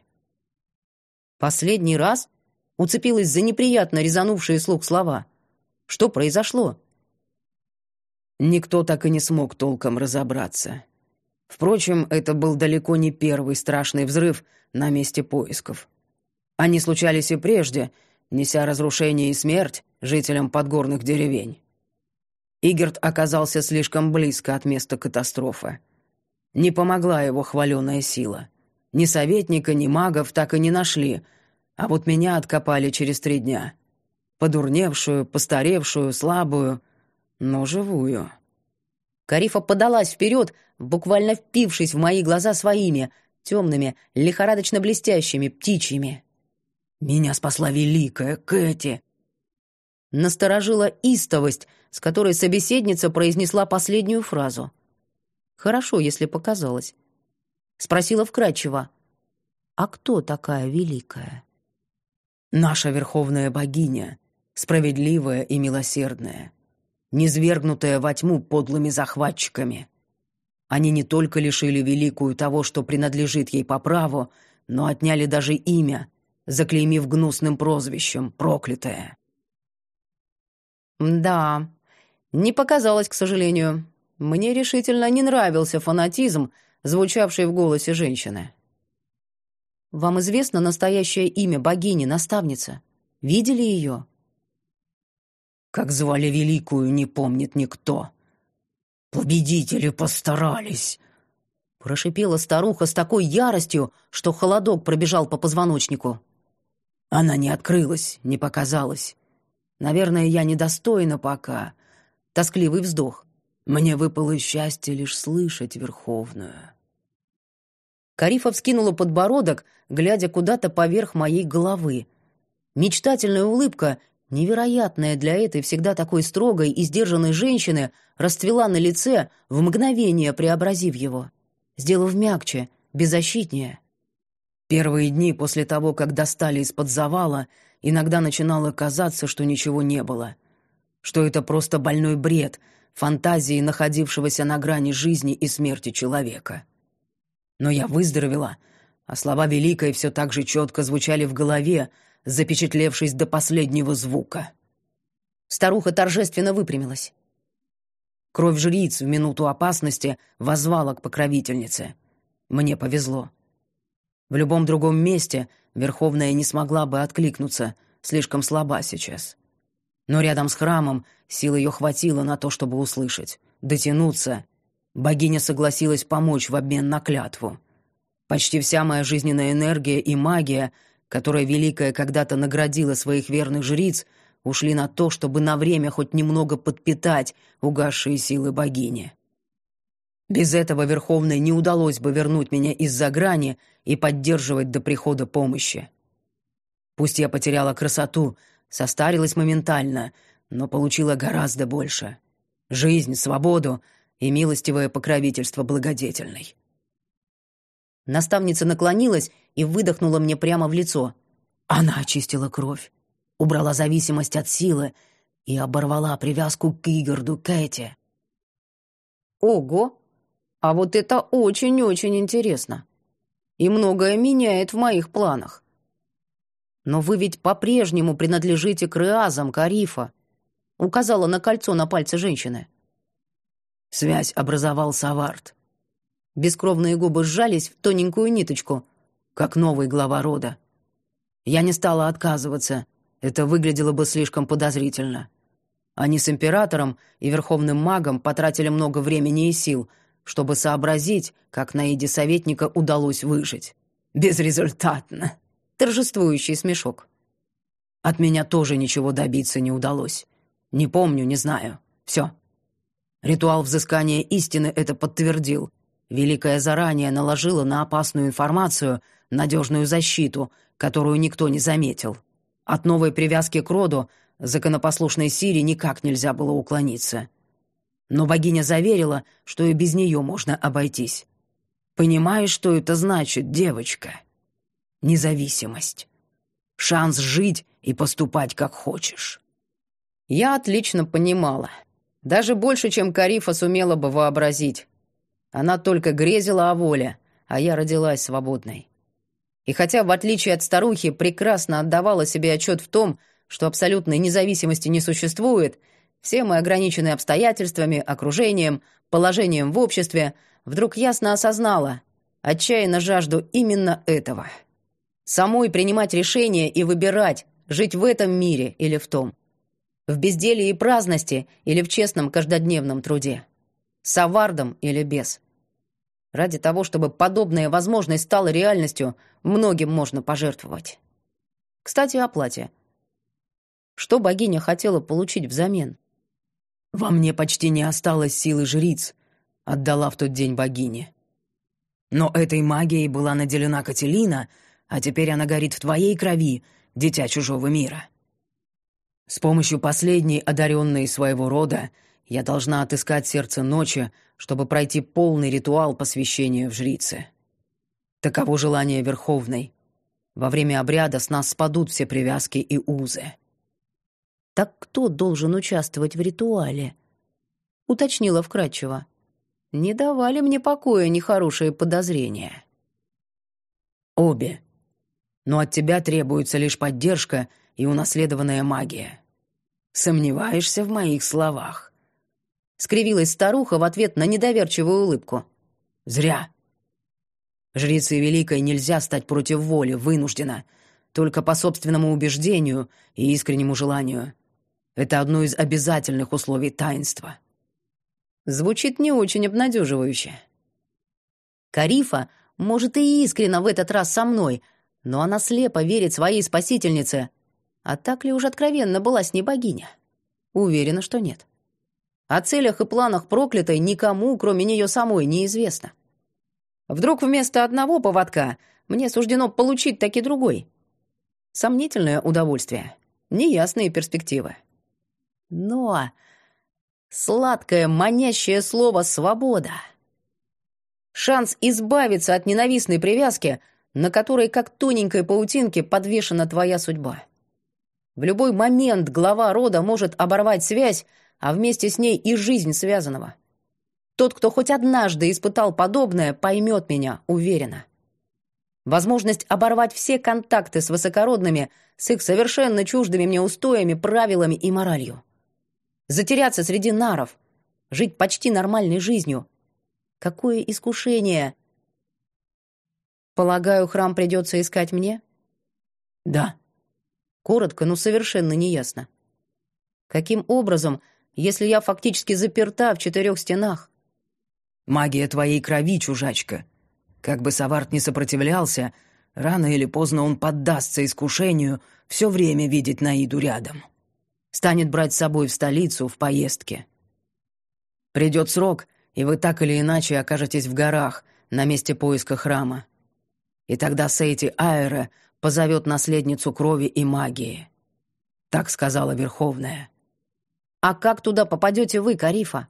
Последний раз уцепилась за неприятно резанувшие слух слова. Что произошло? Никто так и не смог толком разобраться. Впрочем, это был далеко не первый страшный взрыв на месте поисков. Они случались и прежде, неся разрушение и смерть жителям подгорных деревень. Игерт оказался слишком близко от места катастрофы. Не помогла его хваленая сила. Ни советника, ни магов так и не нашли, а вот меня откопали через три дня. Подурневшую, постаревшую, слабую, но живую. Карифа подалась вперед, буквально впившись в мои глаза своими, темными, лихорадочно блестящими, птичьими. «Меня спасла великая Кэти!» Насторожила истовость, с которой собеседница произнесла последнюю фразу. Хорошо, если показалось. Спросила вкратчиво. «А кто такая великая?» «Наша верховная богиня, справедливая и милосердная, низвергнутая во тьму подлыми захватчиками. Они не только лишили великую того, что принадлежит ей по праву, но отняли даже имя, заклеймив гнусным прозвищем «проклятая». «Да, не показалось, к сожалению. Мне решительно не нравился фанатизм, звучавший в голосе женщины. Вам известно настоящее имя богини, наставница? Видели ее?» «Как звали великую, не помнит никто. Победители постарались», — прошипела старуха с такой яростью, что холодок пробежал по позвоночнику. «Она не открылась, не показалась. Наверное, я недостойна пока». Тоскливый вздох. «Мне выпало счастье лишь слышать Верховную». Карифа вскинула подбородок, глядя куда-то поверх моей головы. Мечтательная улыбка, невероятная для этой всегда такой строгой и сдержанной женщины, расцвела на лице, в мгновение преобразив его, сделав мягче, беззащитнее. Первые дни после того, как достали из-под завала, иногда начинало казаться, что ничего не было, что это просто больной бред, фантазии находившегося на грани жизни и смерти человека. Но я выздоровела, а слова Великой все так же четко звучали в голове, запечатлевшись до последнего звука. Старуха торжественно выпрямилась. Кровь жриц в минуту опасности воззвала к покровительнице. Мне повезло. В любом другом месте Верховная не смогла бы откликнуться, слишком слаба сейчас. Но рядом с храмом сил ее хватило на то, чтобы услышать, дотянуться. Богиня согласилась помочь в обмен на клятву. Почти вся моя жизненная энергия и магия, которая Великая когда-то наградила своих верных жриц, ушли на то, чтобы на время хоть немного подпитать угасшие силы богини. Без этого Верховной не удалось бы вернуть меня из-за грани и поддерживать до прихода помощи. Пусть я потеряла красоту, состарилась моментально, но получила гораздо больше. Жизнь, свободу и милостивое покровительство благодетельной. Наставница наклонилась и выдохнула мне прямо в лицо. Она очистила кровь, убрала зависимость от силы и оборвала привязку к Игорду Кэти. Ого! А вот это очень-очень интересно. И многое меняет в моих планах. Но вы ведь по-прежнему принадлежите к Реазам, Карифа, указала на кольцо на пальце женщины. Связь образовал Саварт. Бескровные губы сжались в тоненькую ниточку, как новый глава рода. Я не стала отказываться, это выглядело бы слишком подозрительно. Они с императором и верховным магом потратили много времени и сил, чтобы сообразить, как Наиде советника удалось выжить. Безрезультатно. Торжествующий смешок. От меня тоже ничего добиться не удалось. Не помню, не знаю. Все. Ритуал взыскания истины это подтвердил. Великая заранее наложила на опасную информацию надежную защиту, которую никто не заметил. От новой привязки к роду законопослушной Сири никак нельзя было уклониться. Но богиня заверила, что и без нее можно обойтись. Понимаешь, что это значит, девочка? Независимость. Шанс жить и поступать как хочешь. Я отлично понимала. Даже больше, чем Карифа сумела бы вообразить. Она только грезила о воле, а я родилась свободной. И хотя, в отличие от старухи, прекрасно отдавала себе отчет в том, что абсолютной независимости не существует, все мы ограничены обстоятельствами, окружением, положением в обществе, вдруг ясно осознала, отчаянно жажду именно этого. Самой принимать решения и выбирать, жить в этом мире или в том. В безделии и праздности или в честном каждодневном труде. С авардом или без. Ради того, чтобы подобная возможность стала реальностью, многим можно пожертвовать. Кстати, о плате. Что богиня хотела получить взамен? Во мне почти не осталось силы жриц, отдала в тот день богине. Но этой магией была наделена Кателина, а теперь она горит в твоей крови, дитя чужого мира. С помощью последней одаренной своего рода я должна отыскать сердце ночи, чтобы пройти полный ритуал посвящения в жрицы. Таково желание Верховной. Во время обряда с нас спадут все привязки и узы. «Так кто должен участвовать в ритуале?» — уточнила вкратчиво. Не давали мне покоя нехорошие подозрения. «Обе. Но от тебя требуется лишь поддержка и унаследованная магия. Сомневаешься в моих словах?» Скривилась старуха в ответ на недоверчивую улыбку. «Зря. Жрицей Великой нельзя стать против воли, вынуждена, только по собственному убеждению и искреннему желанию. Это одно из обязательных условий таинства». Звучит не очень обнадеживающе. Карифа, может, и искренна в этот раз со мной, но она слепо верит своей спасительнице. А так ли уж откровенно была с ней богиня? Уверена, что нет. О целях и планах проклятой никому, кроме нее самой, неизвестно. Вдруг вместо одного поводка мне суждено получить таки другой. Сомнительное удовольствие, неясные перспективы. Но сладкое, манящее слово «свобода». Шанс избавиться от ненавистной привязки, на которой, как тоненькой паутинке, подвешена твоя судьба. В любой момент глава рода может оборвать связь, а вместе с ней и жизнь связанного. Тот, кто хоть однажды испытал подобное, поймет меня, уверена. Возможность оборвать все контакты с высокородными, с их совершенно чуждыми мне устоями, правилами и моралью. Затеряться среди наров, жить почти нормальной жизнью. Какое искушение! Полагаю, храм придется искать мне? Да. Коротко, но совершенно неясно. Каким образом, если я фактически заперта в четырех стенах? Магия твоей крови, чужачка. Как бы Саварт не сопротивлялся, рано или поздно он поддастся искушению все время видеть Наиду рядом. Станет брать с собой в столицу, в поездке. Придет срок, и вы так или иначе окажетесь в горах, на месте поиска храма. И тогда Сейти Аэре позовет наследницу крови и магии. Так сказала Верховная. А как туда попадете вы, Карифа?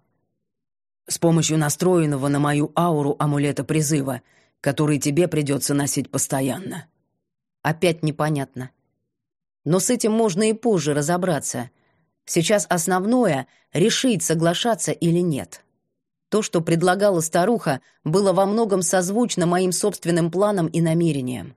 С помощью настроенного на мою ауру амулета призыва, который тебе придется носить постоянно. Опять непонятно. Но с этим можно и позже разобраться. Сейчас основное — решить, соглашаться или нет. То, что предлагала старуха, было во многом созвучно моим собственным планам и намерениям.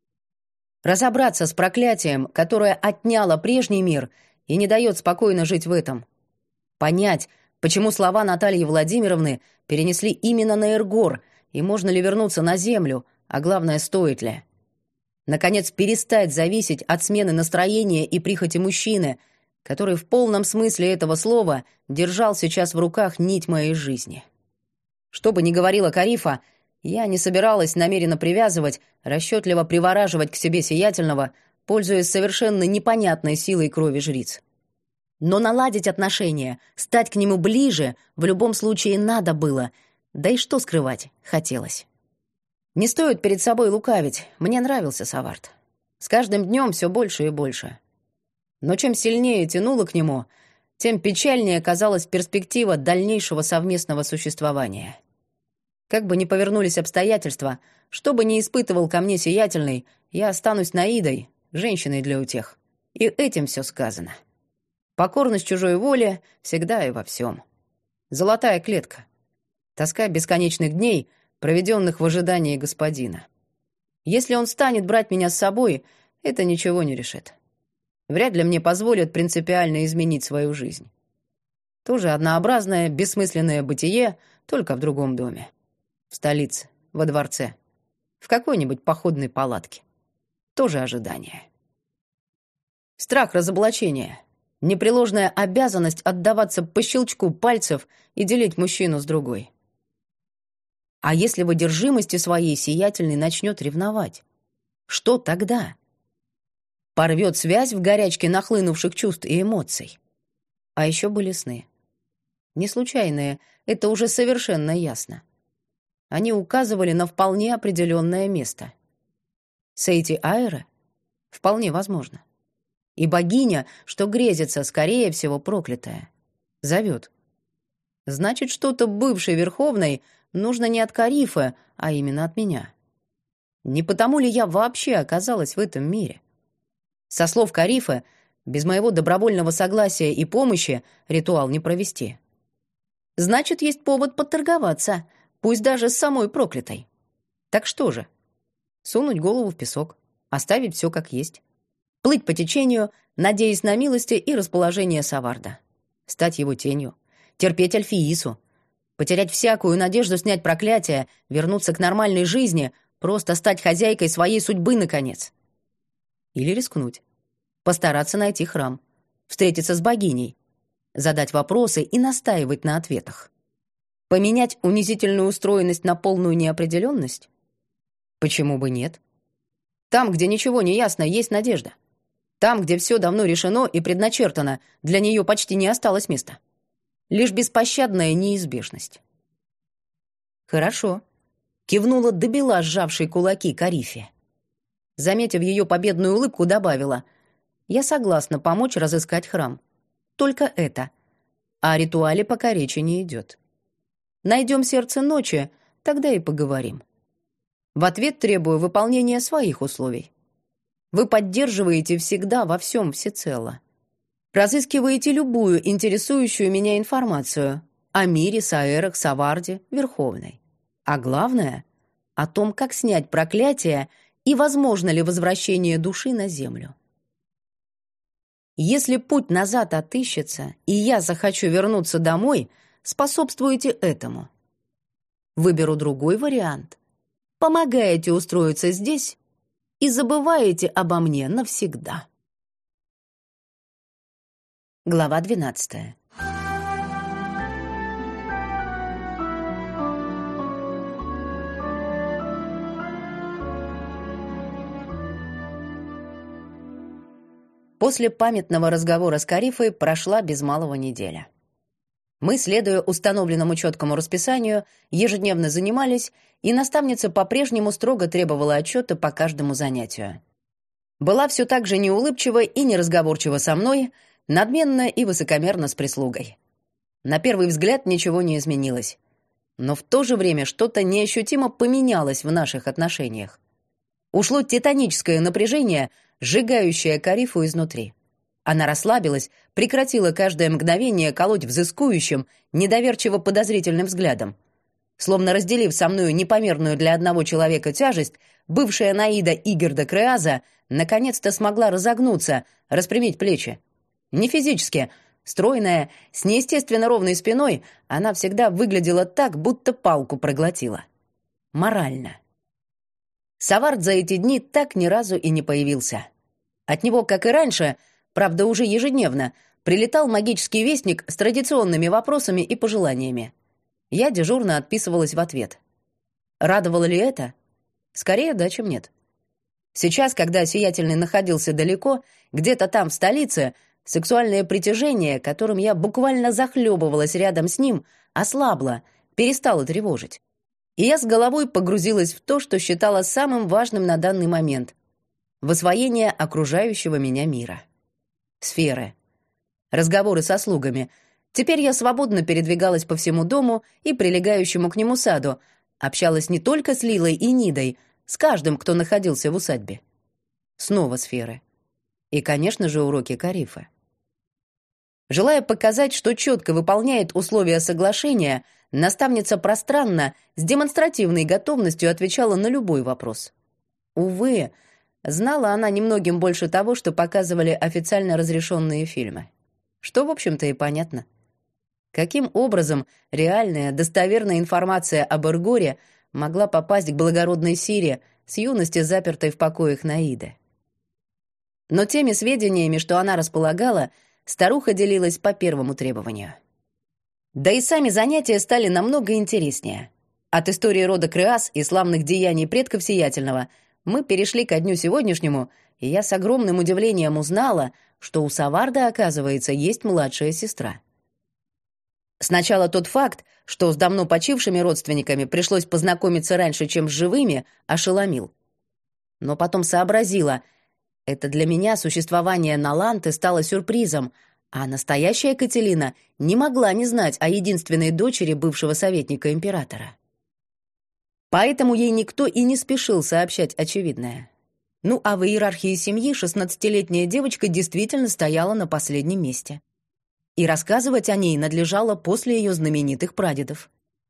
Разобраться с проклятием, которое отняло прежний мир и не дает спокойно жить в этом. Понять, почему слова Натальи Владимировны перенесли именно на Эргор, и можно ли вернуться на Землю, а главное, стоит ли. Наконец, перестать зависеть от смены настроения и прихоти мужчины, который в полном смысле этого слова держал сейчас в руках нить моей жизни. Что бы ни говорила Карифа, я не собиралась намеренно привязывать, расчетливо привораживать к себе сиятельного, пользуясь совершенно непонятной силой крови жриц. Но наладить отношения, стать к нему ближе в любом случае надо было, да и что скрывать хотелось. Не стоит перед собой лукавить, мне нравился Саварт. С каждым днем все больше и больше. Но чем сильнее тянуло к нему, тем печальнее казалась перспектива дальнейшего совместного существования. Как бы ни повернулись обстоятельства, что бы ни испытывал ко мне сиятельный, я останусь Наидой, женщиной для утех. И этим все сказано. Покорность чужой воле всегда и во всем. Золотая клетка. Тоска бесконечных дней, проведенных в ожидании господина. Если он станет брать меня с собой, это ничего не решит. Вряд ли мне позволят принципиально изменить свою жизнь. Тоже однообразное, бессмысленное бытие, только в другом доме. В столице, во дворце, в какой-нибудь походной палатке. Тоже ожидание. Страх разоблачения. Непреложная обязанность отдаваться по щелчку пальцев и делить мужчину с другой. А если в одержимости своей сиятельный начнет ревновать? Что тогда? Порвет связь в горячке нахлынувших чувств и эмоций. А еще были сны. Не случайные, это уже совершенно ясно. Они указывали на вполне определенное место. Сейти Аэре? Вполне возможно. И богиня, что грезится, скорее всего, проклятая. Зовет. Значит, что-то бывшей Верховной нужно не от Карифы, а именно от меня. Не потому ли я вообще оказалась в этом мире? Со слов Карифы, без моего добровольного согласия и помощи ритуал не провести. Значит, есть повод подторговаться, пусть даже с самой проклятой. Так что же? Сунуть голову в песок, оставить все как есть. Плыть по течению, надеясь на милости и расположение Саварда. Стать его тенью, терпеть Альфиису, потерять всякую надежду снять проклятие, вернуться к нормальной жизни, просто стать хозяйкой своей судьбы, наконец. Или рискнуть. Постараться найти храм, встретиться с богиней, задать вопросы и настаивать на ответах. Поменять унизительную устроенность на полную неопределенность? Почему бы нет? Там, где ничего не ясно, есть надежда. Там, где все давно решено и предначертано, для нее почти не осталось места. Лишь беспощадная неизбежность. Хорошо. Кивнула добила сжавшей кулаки Карифе. Заметив ее победную улыбку, добавила: «Я согласна помочь разыскать храм. Только это. А о ритуале пока речи не идет. Найдем сердце ночи, тогда и поговорим. В ответ требую выполнения своих условий. Вы поддерживаете всегда во всем всецело. Разыскиваете любую интересующую меня информацию о мире, Саэрах, Саварде, Верховной. А главное — о том, как снять проклятие и возможно ли возвращение души на землю. Если путь назад отыщется, и я захочу вернуться домой, способствуете этому. Выберу другой вариант. Помогаете устроиться здесь и забываете обо мне навсегда. Глава двенадцатая. После памятного разговора с Карифой прошла без малого неделя. Мы, следуя установленному четкому расписанию, ежедневно занимались, и наставница по-прежнему строго требовала отчета по каждому занятию. Была все так же неулыбчива и неразговорчива со мной, надменна и высокомерна с прислугой. На первый взгляд ничего не изменилось, но в то же время что-то неощутимо поменялось в наших отношениях. Ушло титаническое напряжение, сжигающее Карифу изнутри. Она расслабилась, прекратила каждое мгновение колоть взыскующим, недоверчиво подозрительным взглядом. Словно разделив со мною непомерную для одного человека тяжесть, бывшая Наида Игерда Креаза наконец-то смогла разогнуться, распрямить плечи. Не физически, стройная, с неестественно ровной спиной, она всегда выглядела так, будто палку проглотила. Морально. Савард за эти дни так ни разу и не появился. От него, как и раньше, правда уже ежедневно, прилетал магический вестник с традиционными вопросами и пожеланиями. Я дежурно отписывалась в ответ. Радовало ли это? Скорее да, чем нет. Сейчас, когда Сиятельный находился далеко, где-то там, в столице, сексуальное притяжение, которым я буквально захлебывалась рядом с ним, ослабло, перестало тревожить. И я с головой погрузилась в то, что считала самым важным на данный момент — в освоение окружающего меня мира. Сферы. Разговоры со слугами. Теперь я свободно передвигалась по всему дому и прилегающему к нему саду, общалась не только с Лилой и Нидой, с каждым, кто находился в усадьбе. Снова сферы. И, конечно же, уроки Карифы. Желая показать, что четко выполняет условия соглашения, наставница пространно, с демонстративной готовностью отвечала на любой вопрос. Увы, знала она немногим больше того, что показывали официально разрешенные фильмы. Что, в общем-то, и понятно. Каким образом реальная, достоверная информация об Эргоре могла попасть к благородной Сире, с юности запертой в покоях Наиды? Но теми сведениями, что она располагала, старуха делилась по первому требованию. Да и сами занятия стали намного интереснее. От истории рода Креаз и славных деяний предков Сиятельного мы перешли ко дню сегодняшнему, и я с огромным удивлением узнала, что у Саварда, оказывается, есть младшая сестра. Сначала тот факт, что с давно почившими родственниками пришлось познакомиться раньше, чем с живыми, ошеломил. Но потом сообразила, это для меня существование Наланты стало сюрпризом, а настоящая Кателина не могла не знать о единственной дочери бывшего советника императора. Поэтому ей никто и не спешил сообщать очевидное. Ну, а в иерархии семьи шестнадцатилетняя девочка действительно стояла на последнем месте. И рассказывать о ней надлежало после ее знаменитых прадедов.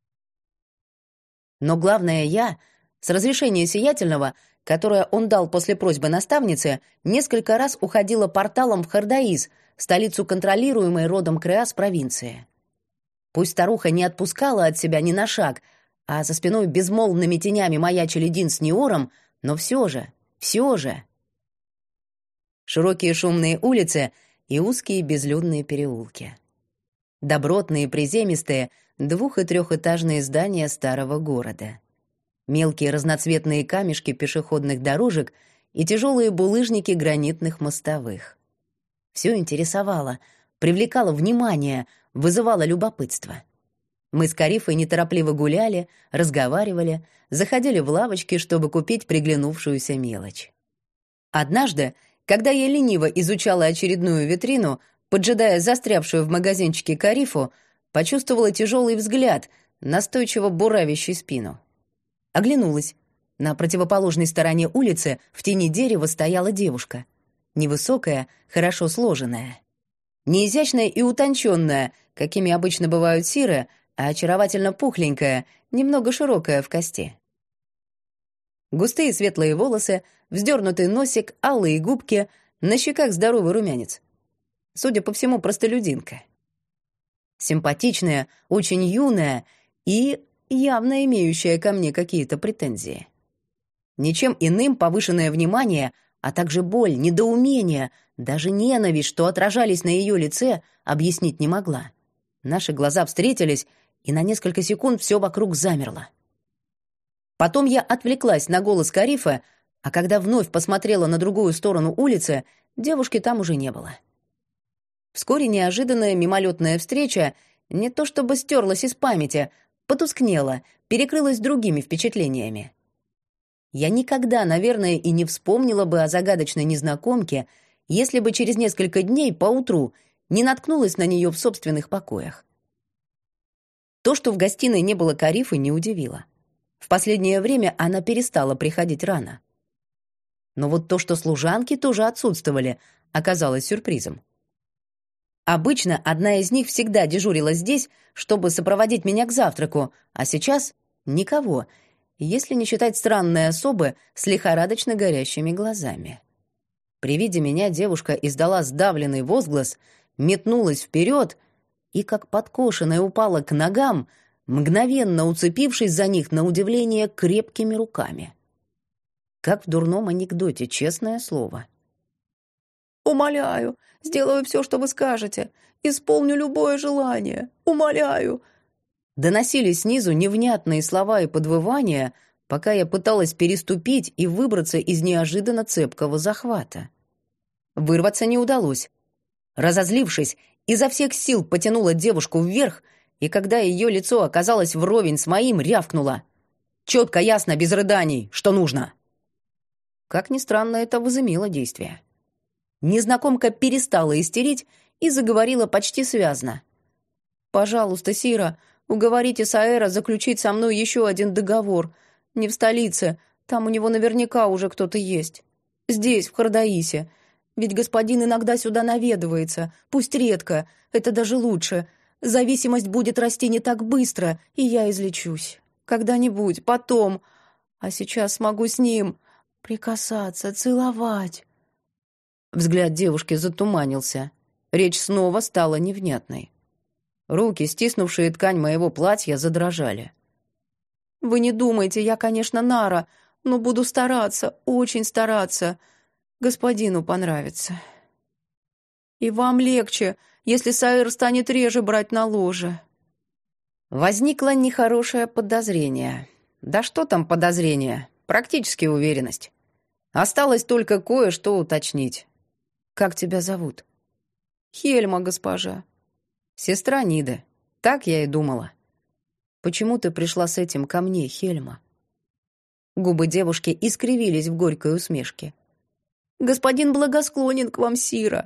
Но главное, я, с разрешения Сиятельного, которое он дал после просьбы наставницы, несколько раз уходила порталом в Хардаис, столицу контролируемой родом Креаз провинции. Пусть старуха не отпускала от себя ни на шаг, а за спиной безмолвными тенями маячили Дин с Ниором, но все же, все же. Широкие шумные улицы и узкие безлюдные переулки. Добротные, приземистые, двух- и трехэтажные здания старого города. Мелкие разноцветные камешки пешеходных дорожек и тяжелые булыжники гранитных мостовых. Все интересовало, привлекало внимание, вызывало любопытство. Мы с Карифой неторопливо гуляли, разговаривали, заходили в лавочки, чтобы купить приглянувшуюся мелочь. Однажды, когда я лениво изучала очередную витрину, поджидая застрявшую в магазинчике Карифу, почувствовала тяжелый взгляд, настойчиво буравящий спину. Оглянулась. На противоположной стороне улицы в тени дерева стояла девушка. Невысокая, хорошо сложенная. Не изящная и утонченная, какими обычно бывают сиры, а очаровательно пухленькая, немного широкая в кости. Густые светлые волосы, вздернутый носик, алые губки, на щеках здоровый румянец. Судя по всему, простолюдинка. Симпатичная, очень юная и явно имеющая ко мне какие-то претензии. Ничем иным повышенное внимание, а также боль, недоумение, даже ненависть, что отражались на ее лице, объяснить не могла. Наши глаза встретились, и на несколько секунд все вокруг замерло. Потом я отвлеклась на голос Карифа, а когда вновь посмотрела на другую сторону улицы, девушки там уже не было. Вскоре неожиданная мимолетная встреча не то чтобы стерлась из памяти, потускнела, перекрылась другими впечатлениями. Я никогда, наверное, и не вспомнила бы о загадочной незнакомке, если бы через несколько дней поутру не наткнулась на нее в собственных покоях. То, что в гостиной не было Карифы, не удивило. В последнее время она перестала приходить рано. Но вот то, что служанки тоже отсутствовали, оказалось сюрпризом. Обычно одна из них всегда дежурила здесь, чтобы сопроводить меня к завтраку, а сейчас никого, если не считать странной особы с лихорадочно горящими глазами. При виде меня девушка издала сдавленный возглас, метнулась вперед и, как подкошенная, упала к ногам, мгновенно уцепившись за них, на удивление, крепкими руками. Как в дурном анекдоте, честное слово. «Умоляю, сделаю все, что вы скажете. Исполню любое желание. Умоляю!» Доносились снизу невнятные слова и подвывания, пока я пыталась переступить и выбраться из неожиданно цепкого захвата. Вырваться не удалось. Разозлившись, изо всех сил потянула девушку вверх, и когда ее лицо оказалось вровень с моим, рявкнула: «Четко, ясно, без рыданий, что нужно?» Как ни странно, это возымело действие. Незнакомка перестала истерить и заговорила почти связно. «Пожалуйста, Сира, уговорите Саэра заключить со мной еще один договор. Не в столице, там у него наверняка уже кто-то есть. Здесь, в Хардаисе. Ведь господин иногда сюда наведывается, пусть редко, это даже лучше. Зависимость будет расти не так быстро, и я излечусь. Когда-нибудь, потом. А сейчас смогу с ним прикасаться, целовать». Взгляд девушки затуманился. Речь снова стала невнятной. Руки, стиснувшие ткань моего платья, задрожали. «Вы не думайте, я, конечно, Нара, но буду стараться, очень стараться. Господину понравится. И вам легче, если Саэр станет реже брать на ложе». Возникло нехорошее подозрение. Да что там подозрение? Практически уверенность. Осталось только кое-что уточнить. «Как тебя зовут?» «Хельма, госпожа». «Сестра Ниды. Так я и думала». «Почему ты пришла с этим ко мне, Хельма?» Губы девушки искривились в горькой усмешке. «Господин благосклонен к вам, Сира».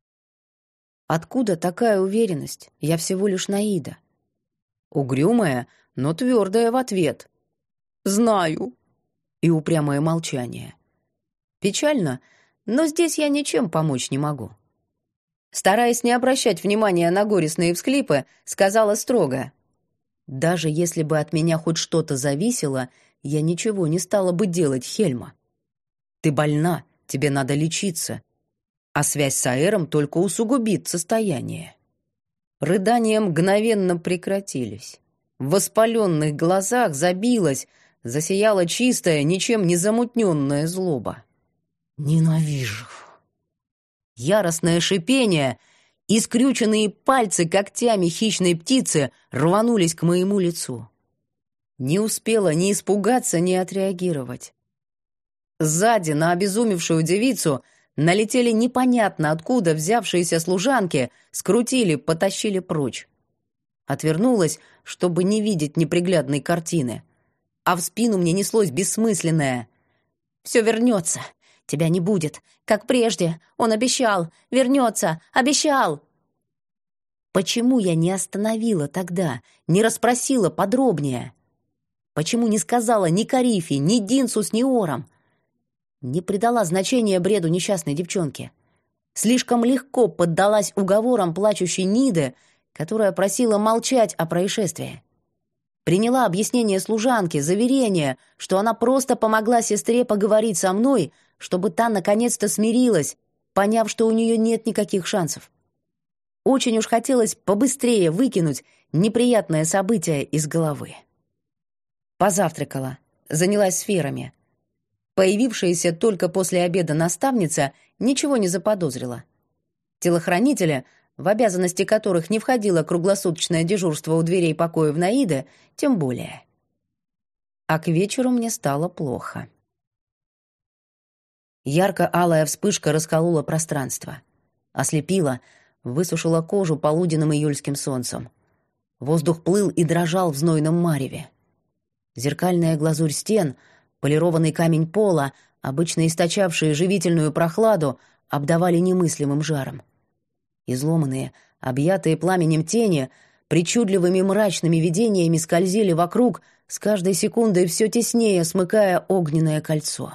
«Откуда такая уверенность? Я всего лишь Наида». Угрюмая, но твердая в ответ. «Знаю». И упрямое молчание. Печально, но здесь я ничем помочь не могу. Стараясь не обращать внимания на горестные всхлипы, сказала строго: «Даже если бы от меня хоть что-то зависело, я ничего не стала бы делать, Хельма. Ты больна, тебе надо лечиться, а связь с Аэром только усугубит состояние». Рыдания мгновенно прекратились. В воспаленных глазах забилась, засияла чистая, ничем не замутненная злоба. «Ненавижу». Яростное шипение и скрюченные пальцы когтями хищной птицы рванулись к моему лицу. Не успела ни испугаться, ни отреагировать. Сзади на обезумевшую девицу налетели непонятно откуда взявшиеся служанки, скрутили, потащили прочь. Отвернулась, чтобы не видеть неприглядной картины. А в спину мне неслось бессмысленное: «Все вернется. Тебя не будет, как прежде. Он обещал. Вернется. Обещал». Почему я не остановила тогда, не расспросила подробнее? Почему не сказала ни Карифе, ни Динсу с Ниором? Не придала значения бреду несчастной девчонки. Слишком легко поддалась уговорам плачущей Ниды, которая просила молчать о происшествии. Приняла объяснение служанки, заверение, что она просто помогла сестре поговорить со мной, чтобы та наконец-то смирилась, поняв, что у нее нет никаких шансов. Очень уж хотелось побыстрее выкинуть неприятное событие из головы. Позавтракала, занялась сферами. Появившаяся только после обеда наставница ничего не заподозрила. Телохранителя, в обязанности которых не входило круглосуточное дежурство у дверей покоев Наиды, тем более. А к вечеру мне стало плохо. Ярко-алая вспышка расколола пространство. Ослепила, высушила кожу полуденным июльским солнцем. Воздух плыл и дрожал в знойном мареве. Зеркальная глазурь стен, полированный камень пола, обычно источавшие живительную прохладу, обдавали немыслимым жаром. Изломанные, объятые пламенем тени, причудливыми мрачными видениями скользили вокруг, с каждой секундой все теснее смыкая огненное кольцо.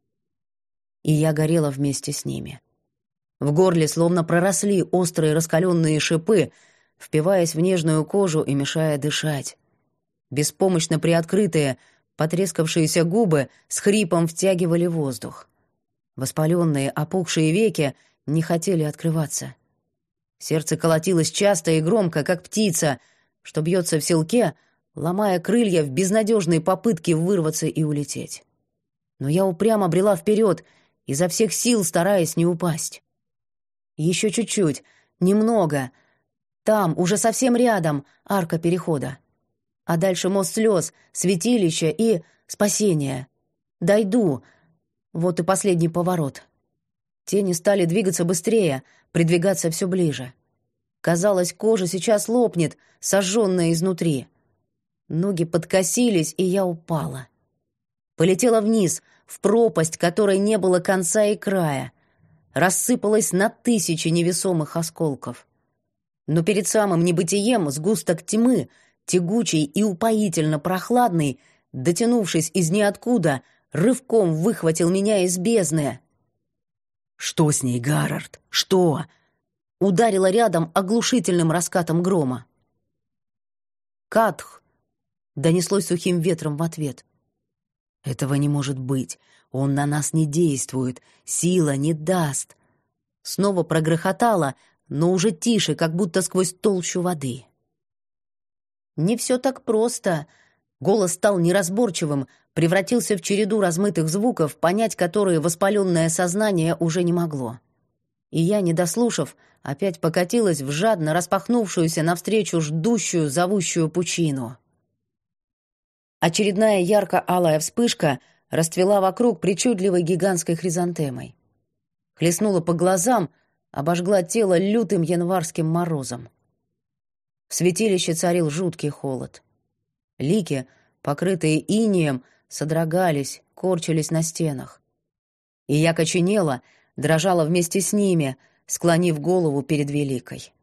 И я горела вместе с ними. В горле словно проросли острые раскаленные шипы, впиваясь в нежную кожу и мешая дышать. Беспомощно приоткрытые, потрескавшиеся губы с хрипом втягивали воздух. Воспаленные, опухшие веки не хотели открываться. Сердце колотилось часто и громко, как птица, что бьется в селке, ломая крылья в безнадежной попытке вырваться и улететь. Но я упрямо брела вперед, изо всех сил стараясь не упасть. Еще чуть-чуть, немного. Там, уже совсем рядом, арка перехода. А дальше мост слез, святилище и спасение. Дойду. Вот и последний поворот. Тени стали двигаться быстрее, придвигаться все ближе. Казалось, кожа сейчас лопнет, сожженная изнутри. Ноги подкосились, и я упала. Полетела вниз, в пропасть, которой не было конца и края. Рассыпалась на тысячи невесомых осколков. Но перед самым небытием сгусток тьмы, тягучий и упоительно прохладный, дотянувшись из ниоткуда, рывком выхватил меня из бездны. «Что с ней, Гаррард? Что?» Ударила рядом оглушительным раскатом грома. «Катх!» — донеслось сухим ветром в ответ. «Этого не может быть. Он на нас не действует. Сила не даст». Снова прогрохотало, но уже тише, как будто сквозь толщу воды. Не все так просто. Голос стал неразборчивым, превратился в череду размытых звуков, понять которые воспаленное сознание уже не могло. И я, не дослушав, опять покатилась в жадно распахнувшуюся навстречу ждущую, зовущую пучину. Очередная ярко-алая вспышка расцвела вокруг причудливой гигантской хризантемой. Хлестнула по глазам, обожгла тело лютым январским морозом. В святилище царил жуткий холод. Лики, покрытые инеем, содрогались, корчились на стенах. И я коченела, дрожала вместе с ними, склонив голову перед Великой.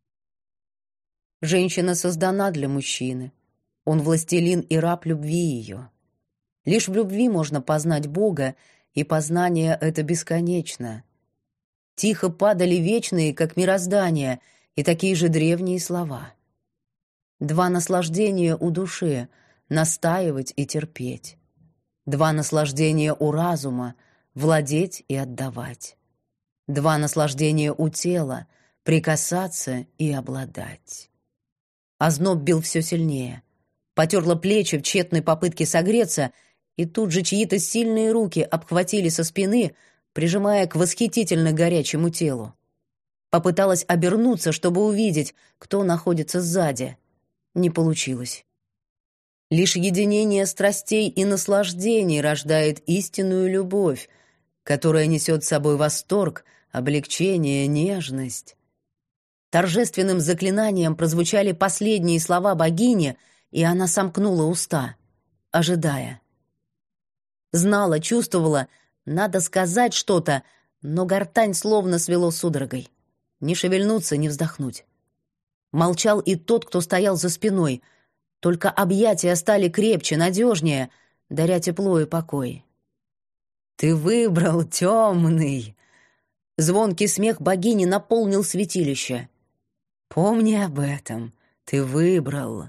Женщина создана для мужчины. Он властелин и раб любви ее. Лишь в любви можно познать Бога, и познание это бесконечно. Тихо падали вечные, как мироздание, и такие же древние слова. Два наслаждения у души — настаивать и терпеть. Два наслаждения у разума — владеть и отдавать. Два наслаждения у тела — прикасаться и обладать. Озноб бил все сильнее. Потерла плечи в тщетной попытке согреться, и тут же чьи-то сильные руки обхватили со спины, прижимая к восхитительно горячему телу. Попыталась обернуться, чтобы увидеть, кто находится сзади. Не получилось. Лишь единение страстей и наслаждений рождает истинную любовь, которая несет с собой восторг, облегчение, нежность. Торжественным заклинанием прозвучали последние слова богини, и она сомкнула уста, ожидая. Знала, чувствовала, надо сказать что-то, но гортань словно свело судорогой. Не шевельнуться, не вздохнуть. Молчал и тот, кто стоял за спиной, Только объятия стали крепче, надежнее, даря тепло и покой. «Ты выбрал темный!» Звонкий смех богини наполнил святилище. «Помни об этом, ты выбрал!»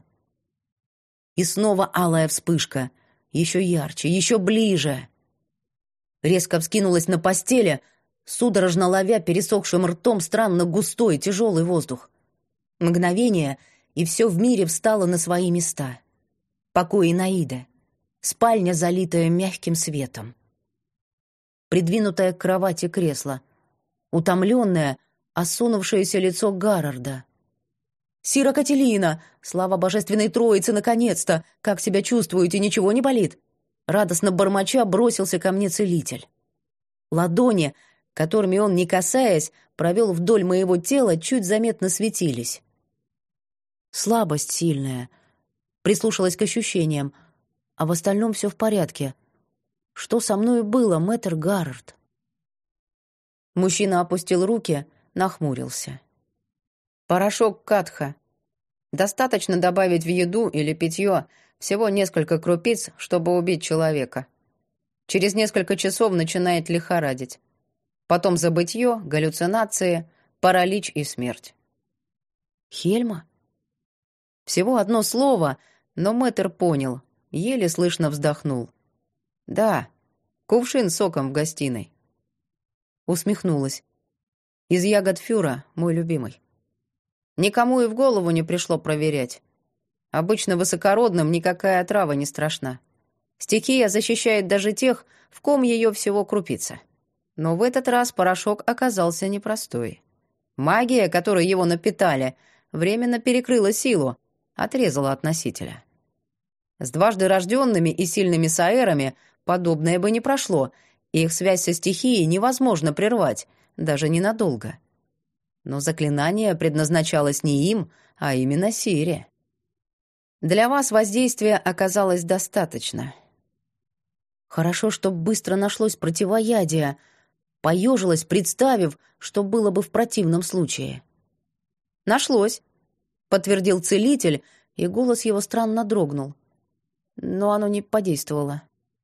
И снова алая вспышка, еще ярче, еще ближе. Резко вскинулась на постели, судорожно ловя пересохшим ртом странно густой, тяжелый воздух. Мгновение, и все в мире встало на свои места. Покой Инаиды, спальня, залитая мягким светом. Придвинутое к кровати кресло, утомленное, осунувшееся лицо Гаррарда. «Сира Кателина! Слава Божественной Троице, наконец-то! Как себя чувствуете, ничего не болит?» Радостно бормоча бросился ко мне целитель. Ладони, которыми он, не касаясь, провел вдоль моего тела, чуть заметно светились. Слабость сильная. Прислушалась к ощущениям, а в остальном все в порядке. Что со мною было, мэтр Гаррард? Мужчина опустил руки, нахмурился. «Порошок катха. Достаточно добавить в еду или питье всего несколько крупиц, чтобы убить человека. Через несколько часов начинает лихорадить. Потом забытье, галлюцинации, паралич и смерть». «Хельма?» Всего одно слово, но мэтр понял, еле слышно вздохнул. «Да, кувшин с соком в гостиной». Усмехнулась. «Из ягод фюра, мой любимый. Никому и в голову не пришло проверять. Обычно высокородным никакая отрава не страшна. Стихия защищает даже тех, в ком ее всего крупица. Но в этот раз порошок оказался непростой. Магия, которой его напитали, временно перекрыла силу, отрезала от носителя. С дважды рожденными и сильными саэрами подобное бы не прошло, и их связь со стихией невозможно прервать, даже ненадолго. Но заклинание предназначалось не им, а именно Сире. Для вас воздействия оказалось достаточно. Хорошо, что быстро нашлось противоядие. Поежилась, представив, что было бы в противном случае. «Нашлось», — подтвердил целитель, и голос его странно дрогнул. Но оно не подействовало.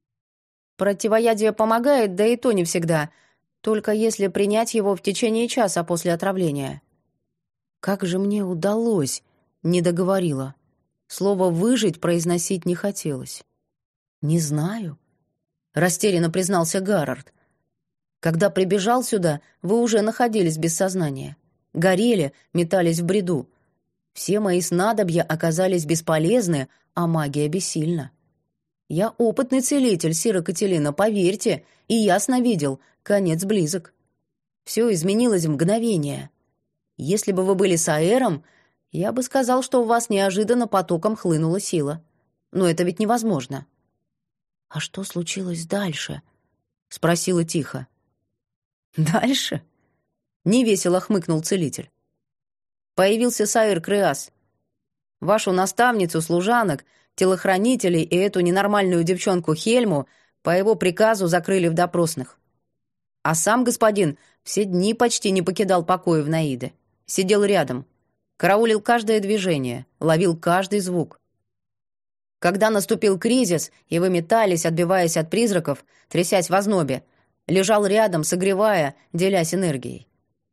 «Противоядие помогает, да и то не всегда, только если принять его в течение часа после отравления». «Как же мне удалось?» — не договорила. Слово «выжить» произносить не хотелось. «Не знаю», — растерянно признался Гаррард. «Когда прибежал сюда, вы уже находились без сознания. Горели, метались в бреду. Все мои снадобья оказались бесполезны, а магия бессильна. Я опытный целитель, сира Кателина, поверьте, и ясно видел, конец близок. Все изменилось в мгновение. Если бы вы были саэром, я бы сказал, что у вас неожиданно потоком хлынула сила. Но это ведь невозможно». «А что случилось дальше?» — спросила тихо. «Дальше?» — невесело хмыкнул целитель. «Появился саэр Креас. Вашу наставницу, служанок, телохранителей и эту ненормальную девчонку Хельму по его приказу закрыли в допросных. А сам господин все дни почти не покидал покоя в Наиде. Сидел рядом, караулил каждое движение, ловил каждый звук. Когда наступил кризис, и вы метались, отбиваясь от призраков, трясясь в ознобе, лежал рядом, согревая, делясь энергией».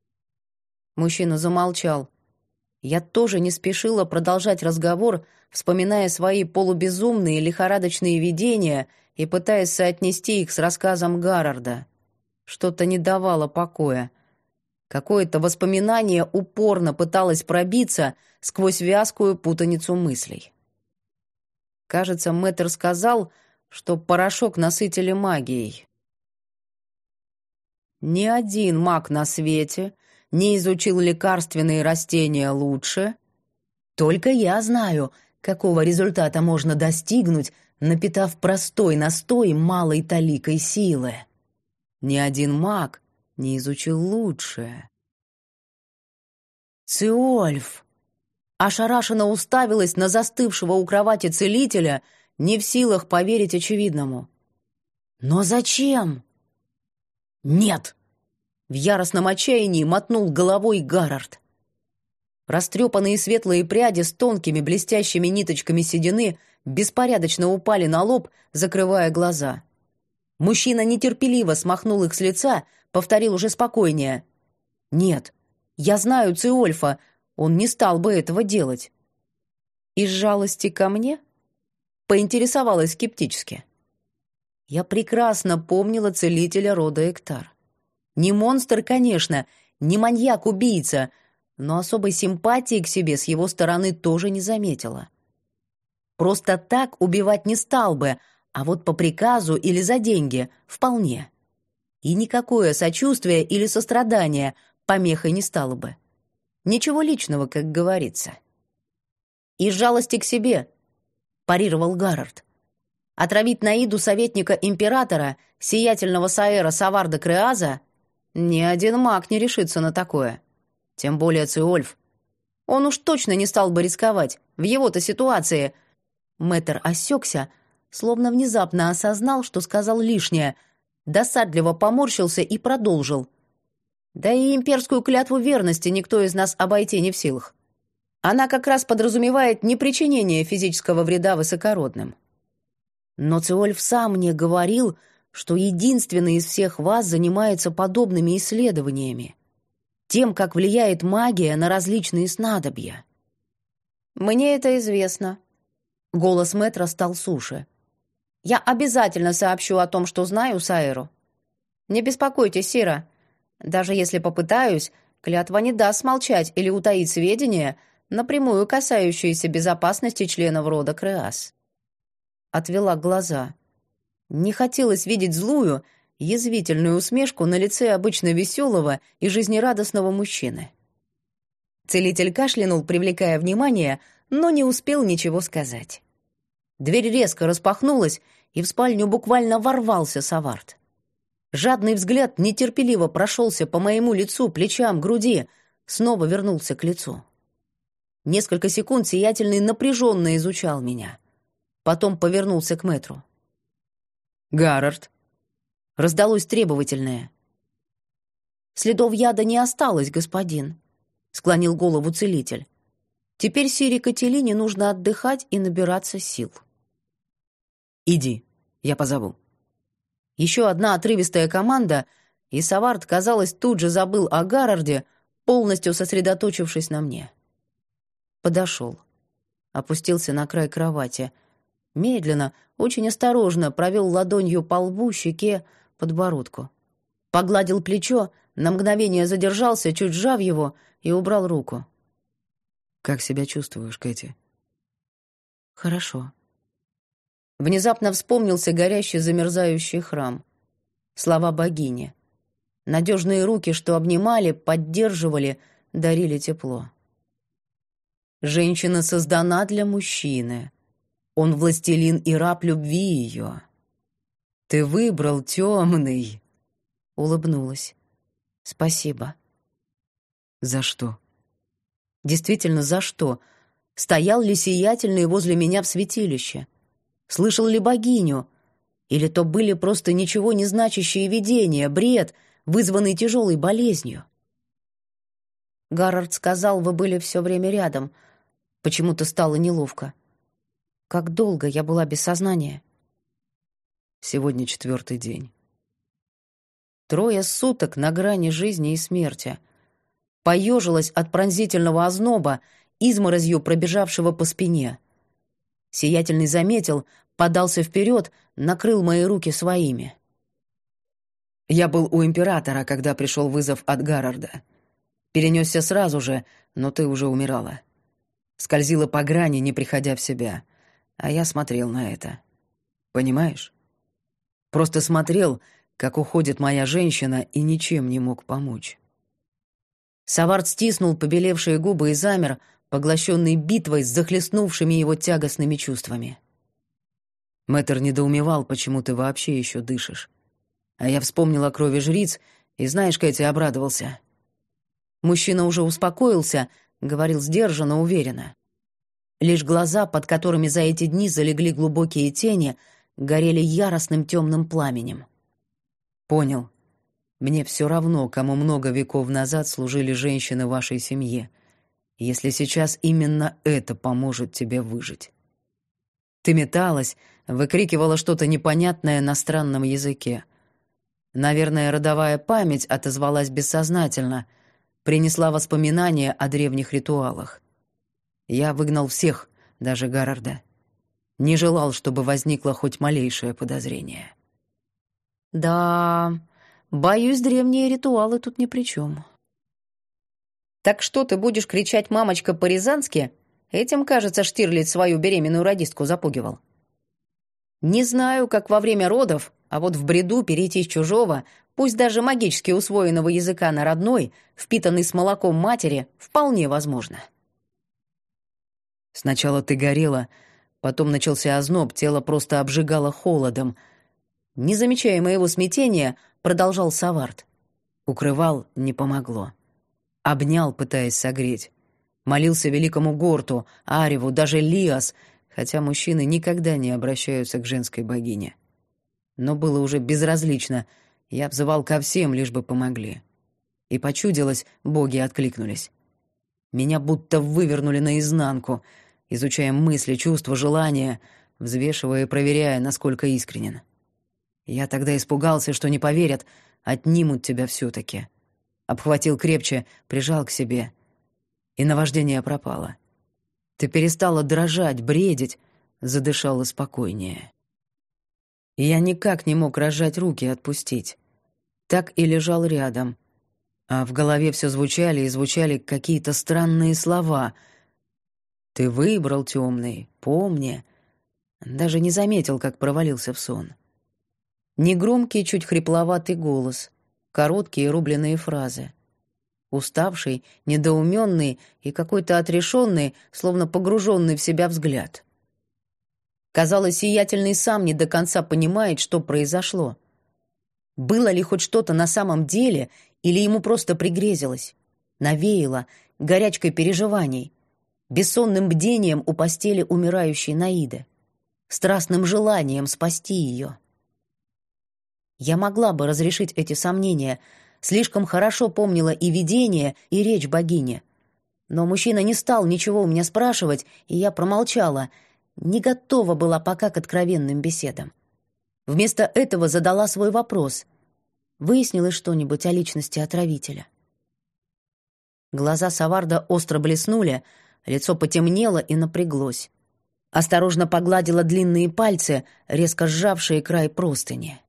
Мужчина замолчал. Я тоже не спешила продолжать разговор, вспоминая свои полубезумные лихорадочные видения и пытаясь соотнести их с рассказом Гаррарда. Что-то не давало покоя. Какое-то воспоминание упорно пыталось пробиться сквозь вязкую путаницу мыслей. Кажется, мэтр сказал, что порошок насытили магией. Ни один маг на свете не изучил лекарственные растения лучше. Только я знаю, какого результата можно достигнуть, напитав простой настой малой таликой силы. Ни один маг не изучил лучше. Циольф ошарашенно уставилась на застывшего у кровати целителя, не в силах поверить очевидному. «Но зачем?» «Нет!» — в яростном отчаянии мотнул головой Гаррард. Растрепанные светлые пряди с тонкими блестящими ниточками седины беспорядочно упали на лоб, закрывая глаза. Мужчина нетерпеливо смахнул их с лица, повторил уже спокойнее. «Нет, я знаю Циольфа, он не стал бы этого делать». «Из жалости ко мне?» — поинтересовалась скептически. Я прекрасно помнила целителя рода Эктар. Не монстр, конечно, не маньяк-убийца, но особой симпатии к себе с его стороны тоже не заметила. Просто так убивать не стал бы, а вот по приказу или за деньги — вполне. И никакое сочувствие или сострадание помехой не стало бы. Ничего личного, как говорится. «Из жалости к себе», — парировал Гаррард. «Отравить Наиду советника императора, сиятельного Саэра Саварда Креаза? Ни один маг не решится на такое. Тем более Циольф. Он уж точно не стал бы рисковать. В его-то ситуации...» Мэтр осекся, словно внезапно осознал, что сказал лишнее, досадливо поморщился и продолжил. «Да и имперскую клятву верности никто из нас обойти не в силах. Она как раз подразумевает непричинение физического вреда высокородным. Но Циольф сам мне говорил, что единственный из всех вас занимается подобными исследованиями, тем, как влияет магия на различные снадобья». «Мне это известно». Голос мэтра стал суше. «Я обязательно сообщу о том, что знаю Саэру. Не беспокойтесь, Сира. Даже если попытаюсь, клятва не даст молчать или утаить сведения, напрямую касающиеся безопасности членов рода Креас». Отвела глаза. Не хотелось видеть злую, язвительную усмешку на лице обычно веселого и жизнерадостного мужчины. Целитель кашлянул, привлекая внимание, но не успел ничего сказать. Дверь резко распахнулась, и в спальню буквально ворвался Савард. Жадный взгляд нетерпеливо прошелся по моему лицу, плечам, груди, снова вернулся к лицу. Несколько секунд сиятельный напряженно изучал меня. Потом повернулся к мэтру. «Гаррард», — раздалось требовательное. «Следов яда не осталось, господин», — склонил голову целитель. «Теперь Сире Кателине нужно отдыхать и набираться сил». «Иди, я позову». Еще одна отрывистая команда, и Савард, казалось, тут же забыл о Гаррарде, полностью сосредоточившись на мне. Подошел, опустился на край кровати, медленно, очень осторожно провел ладонью по лбу, щеке, подбородку. Погладил плечо, на мгновение задержался, чуть сжав его, и убрал руку. «Как себя чувствуешь, Кэти?» «Хорошо». Внезапно вспомнился горящий замерзающий храм. Слова богини. Надежные руки, что обнимали, поддерживали, дарили тепло. Женщина создана для мужчины. Он властелин и раб любви ее. Ты выбрал темный. Улыбнулась. Спасибо. За что? Действительно, за что? Стоял ли сиятельный возле меня в святилище? Слышал ли богиню? Или то были просто ничего не значащие видения, бред, вызванный тяжелой болезнью? Гаррард сказал, вы были все время рядом. Почему-то стало неловко. Как долго я была без сознания? Сегодня четвертый день. Трое суток на грани жизни и смерти. Поежилась от пронзительного озноба, изморозью пробежавшего по спине. Сиятельный заметил, подался вперед, накрыл мои руки своими. Я был у императора, когда пришел вызов от Гаррарда. Перенесся сразу же, но ты уже умирала. Скользила по грани, не приходя в себя. А я смотрел на это. Понимаешь? Просто смотрел, как уходит моя женщина, и ничем не мог помочь. Савард стиснул побелевшие губы и замер, поглощенный битвой с захлестнувшими его тягостными чувствами. Мэтр недоумевал, почему ты вообще еще дышишь. А я вспомнил о крови жриц, и, знаешь, Кэти, обрадовался. Мужчина уже успокоился, говорил сдержанно, уверенно. Лишь глаза, под которыми за эти дни залегли глубокие тени, горели яростным темным пламенем. Понял. Мне все равно, кому много веков назад служили женщины в вашей семье. если сейчас именно это поможет тебе выжить. Ты металась, выкрикивала что-то непонятное на странном языке. Наверное, родовая память отозвалась бессознательно, принесла воспоминания о древних ритуалах. Я выгнал всех, даже Гаррарда. Не желал, чтобы возникло хоть малейшее подозрение. Да, боюсь, древние ритуалы тут ни при чем. Так что ты будешь кричать «мамочка» по-рязански? Этим, кажется, Штирлиц свою беременную радистку запугивал. Не знаю, как во время родов, а вот в бреду перейти с чужого, пусть даже магически усвоенного языка на родной, впитанный с молоком матери, вполне возможно. Сначала ты горела, потом начался озноб, тело просто обжигало холодом. Не замечая моего смятения, продолжал Саварт. Укрывал — не помогло. Обнял, пытаясь согреть. Молился великому Горту, Ареву, даже Лиас, хотя мужчины никогда не обращаются к женской богине. Но было уже безразлично. Я взывал ко всем, лишь бы помогли. И почудилось, боги откликнулись. Меня будто вывернули наизнанку, изучая мысли, чувства, желания, взвешивая и проверяя, насколько искренен. Я тогда испугался, что не поверят, отнимут тебя все-таки. Обхватил крепче, прижал к себе. И наваждение пропало. Ты перестала дрожать, бредить, задышала спокойнее. И я никак не мог разжать руки и отпустить. Так и лежал рядом. А в голове все звучали и звучали какие-то странные слова. «Ты выбрал, темный, помни». Даже не заметил, как провалился в сон. Негромкий, чуть хрипловатый голос, короткие рубленые фразы. Уставший, недоуменный и какой-то отрешенный, словно погруженный в себя взгляд. Казалось, сиятельный сам не до конца понимает, что произошло. Было ли хоть что-то на самом деле, или ему просто пригрезилось? Навеяло горячкой переживаний, бессонным бдением у постели умирающей Наиды, страстным желанием спасти ее. Я могла бы разрешить эти сомнения, слишком хорошо помнила и видение, и речь богини. Но мужчина не стал ничего у меня спрашивать, и я промолчала, не готова была пока к откровенным беседам. Вместо этого задала свой вопрос. Выяснилось что-нибудь о личности отравителя? Глаза Саварда остро блеснули, лицо потемнело и напряглось. Осторожно погладила длинные пальцы, резко сжавшие край простыни.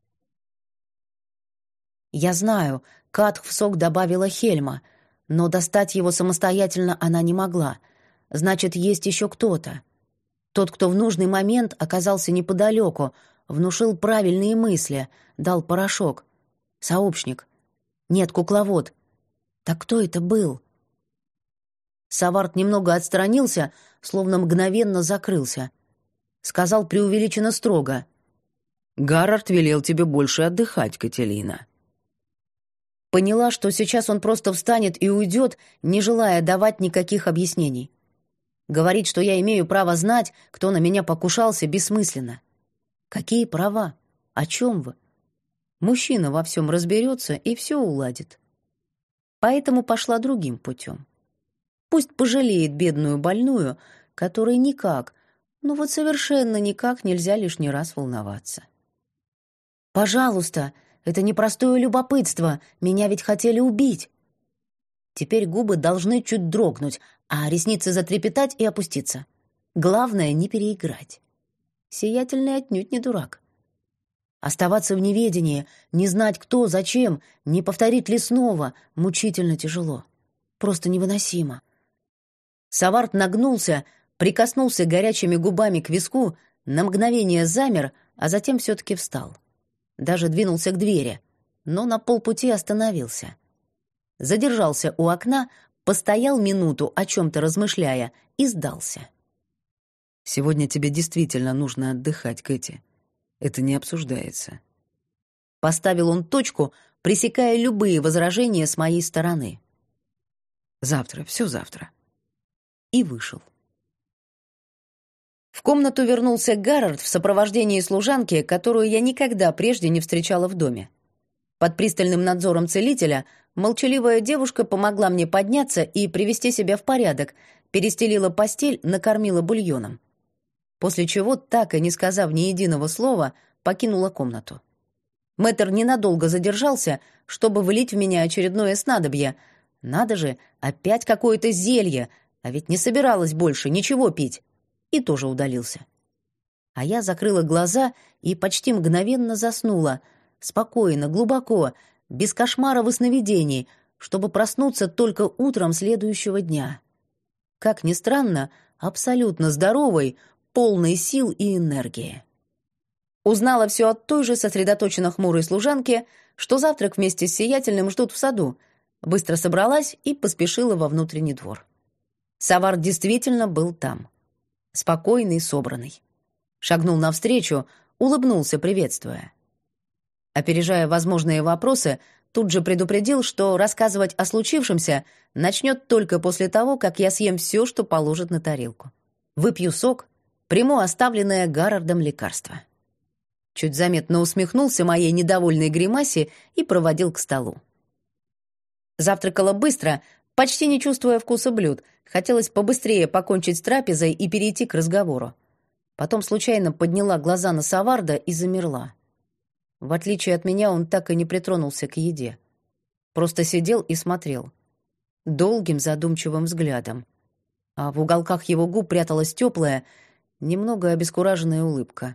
Я знаю, Катх в сок добавила Хельма, но достать его самостоятельно она не могла. Значит, есть еще кто-то. Тот, кто в нужный момент оказался неподалеку, внушил правильные мысли, дал порошок. Сообщник. Нет, кукловод. Так кто это был? Саварт немного отстранился, словно мгновенно закрылся. Сказал преувеличенно строго. «Гаррард велел тебе больше отдыхать, Кателина». Поняла, что сейчас он просто встанет и уйдет, не желая давать никаких объяснений. Говорить, что я имею право знать, кто на меня покушался, бессмысленно. Какие права? О чем вы? Мужчина во всем разберется и все уладит. Поэтому пошла другим путем. Пусть пожалеет бедную больную, которой никак, ну вот совершенно никак нельзя лишний раз волноваться. «Пожалуйста, это непростое любопытство, меня ведь хотели убить». Теперь губы должны чуть дрогнуть, а ресницы затрепетать и опуститься. Главное — не переиграть. Сиятельный отнюдь не дурак. Оставаться в неведении, не знать кто, зачем, не повторить ли снова, мучительно тяжело. Просто невыносимо. Саварт нагнулся, прикоснулся горячими губами к виску, на мгновение замер, а затем все-таки встал. Даже двинулся к двери, но на полпути остановился. Задержался у окна, постоял минуту, о чем-то размышляя, и сдался. «Сегодня тебе действительно нужно отдыхать, Кэти. Это не обсуждается». Поставил он точку, пресекая любые возражения с моей стороны. «Завтра, все завтра». И вышел. В комнату вернулся Гаррард в сопровождении служанки, которую я никогда прежде не встречала в доме. Под пристальным надзором целителя молчаливая девушка помогла мне подняться и привести себя в порядок, перестелила постель, накормила бульоном. После чего, так и не сказав ни единого слова, покинула комнату. Мэтр ненадолго задержался, чтобы влить в меня очередное снадобье. Надо же, опять какое-то зелье, а ведь не собиралась больше ничего пить. И тоже удалился. А я закрыла глаза и почти мгновенно заснула, спокойно, глубоко, без кошмаров и сновидений, чтобы проснуться только утром следующего дня. Как ни странно, абсолютно здоровой, полной сил и энергии. Узнала все от той же сосредоточенно хмурой служанки, что завтрак вместе с Сиятельным ждут в саду. Быстро собралась и поспешила во внутренний двор. Саварт действительно был там. Спокойный, собранный. Шагнул навстречу, улыбнулся, приветствуя. Опережая возможные вопросы, тут же предупредил, что рассказывать о случившемся начнет только после того, как я съем все, что положит на тарелку. Выпью сок, приму оставленное Гаррардом лекарство. Чуть заметно усмехнулся моей недовольной гримасе и проводил к столу. Завтракала быстро, почти не чувствуя вкуса блюд. Хотелось побыстрее покончить с трапезой и перейти к разговору. Потом случайно подняла глаза на Саварда и замерла. В отличие от меня, он так и не притронулся к еде. Просто сидел и смотрел. Долгим задумчивым взглядом. А в уголках его губ пряталась теплая, немного обескураженная улыбка.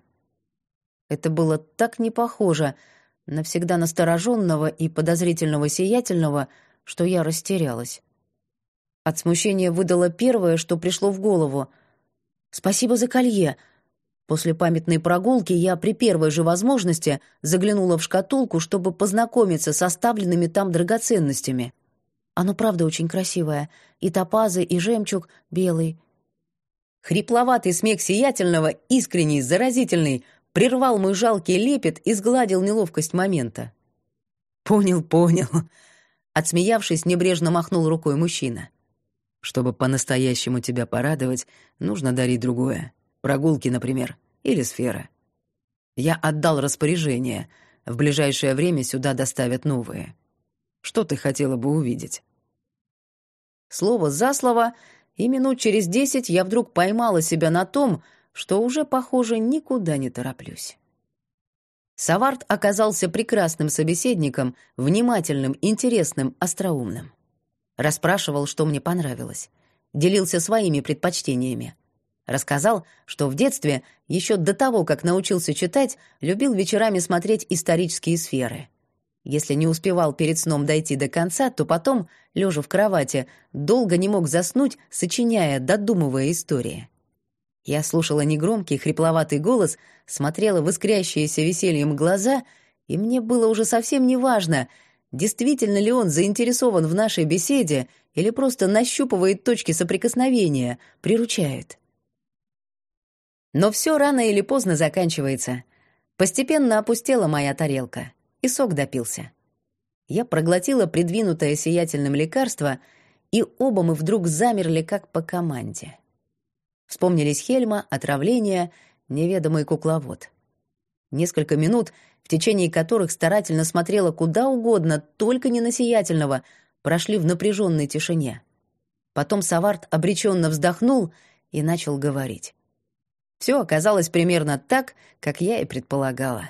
Это было так не похоже на всегда настороженного и подозрительного Сиятельного, что я растерялась. От смущения выдала первое, что пришло в голову. «Спасибо за колье». После памятной прогулки я при первой же возможности заглянула в шкатулку, чтобы познакомиться с оставленными там драгоценностями. Оно правда очень красивое. И топазы, и жемчуг белый. Хрипловатый смех Сиятельного, искренний, заразительный, прервал мой жалкий лепет и сгладил неловкость момента. «Понял, понял», — отсмеявшись, небрежно махнул рукой мужчина. «Чтобы по-настоящему тебя порадовать, нужно дарить другое. Прогулки, например, или сфера. Я отдал распоряжение. В ближайшее время сюда доставят новые. Что ты хотела бы увидеть?» Слово за слово, и минут через десять я вдруг поймала себя на том, что уже, похоже, никуда не тороплюсь. Саварт оказался прекрасным собеседником, внимательным, интересным, остроумным. Расспрашивал, что мне понравилось. Делился своими предпочтениями. Рассказал, что в детстве, еще до того, как научился читать, любил вечерами смотреть исторические сферы. Если не успевал перед сном дойти до конца, то потом, лежа в кровати, долго не мог заснуть, сочиняя, додумывая истории. Я слушала негромкий, хрипловатый голос, смотрела в искрящиеся весельем глаза, и мне было уже совсем неважно, действительно ли он заинтересован в нашей беседе или просто нащупывает точки соприкосновения, приручает. Но все рано или поздно заканчивается. Постепенно опустела моя тарелка, и сок допился. Я проглотила придвинутое Сиятельным лекарство, и оба мы вдруг замерли, как по команде. Вспомнились Хельма, отравление, неведомый кукловод. Несколько минут, в течение которых старательно смотрела куда угодно, только не на Сиятельного, прошли в напряженной тишине. Потом Саварт обреченно вздохнул и начал говорить. Все оказалось примерно так, как я и предполагала.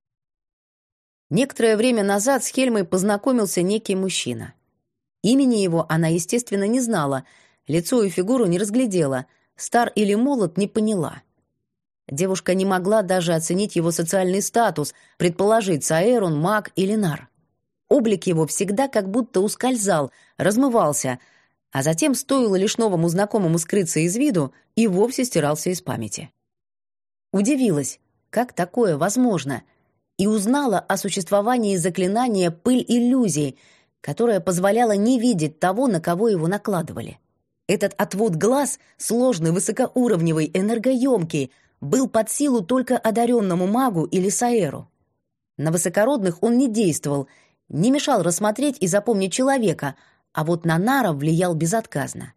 Некоторое время назад с Хельмой познакомился некий мужчина. Имени его она, естественно, не знала, лицо и фигуру не разглядела, стар или молод не поняла. Девушка не могла даже оценить его социальный статус, предположить, Саэр он, маг или нар. Облик его всегда как будто ускользал, размывался, а затем, стоило лишь новому знакомому скрыться из виду, и вовсе стирался из памяти. Удивилась, как такое возможно, и узнала о существовании заклинания «Пыль иллюзий», которое позволяло не видеть того, на кого его накладывали. Этот отвод глаз, сложный, высокоуровневый, энергоемкий, был под силу только одаренному магу или Саэру. На высокородных он не действовал, не мешал рассмотреть и запомнить человека, а вот на наров влиял безотказно.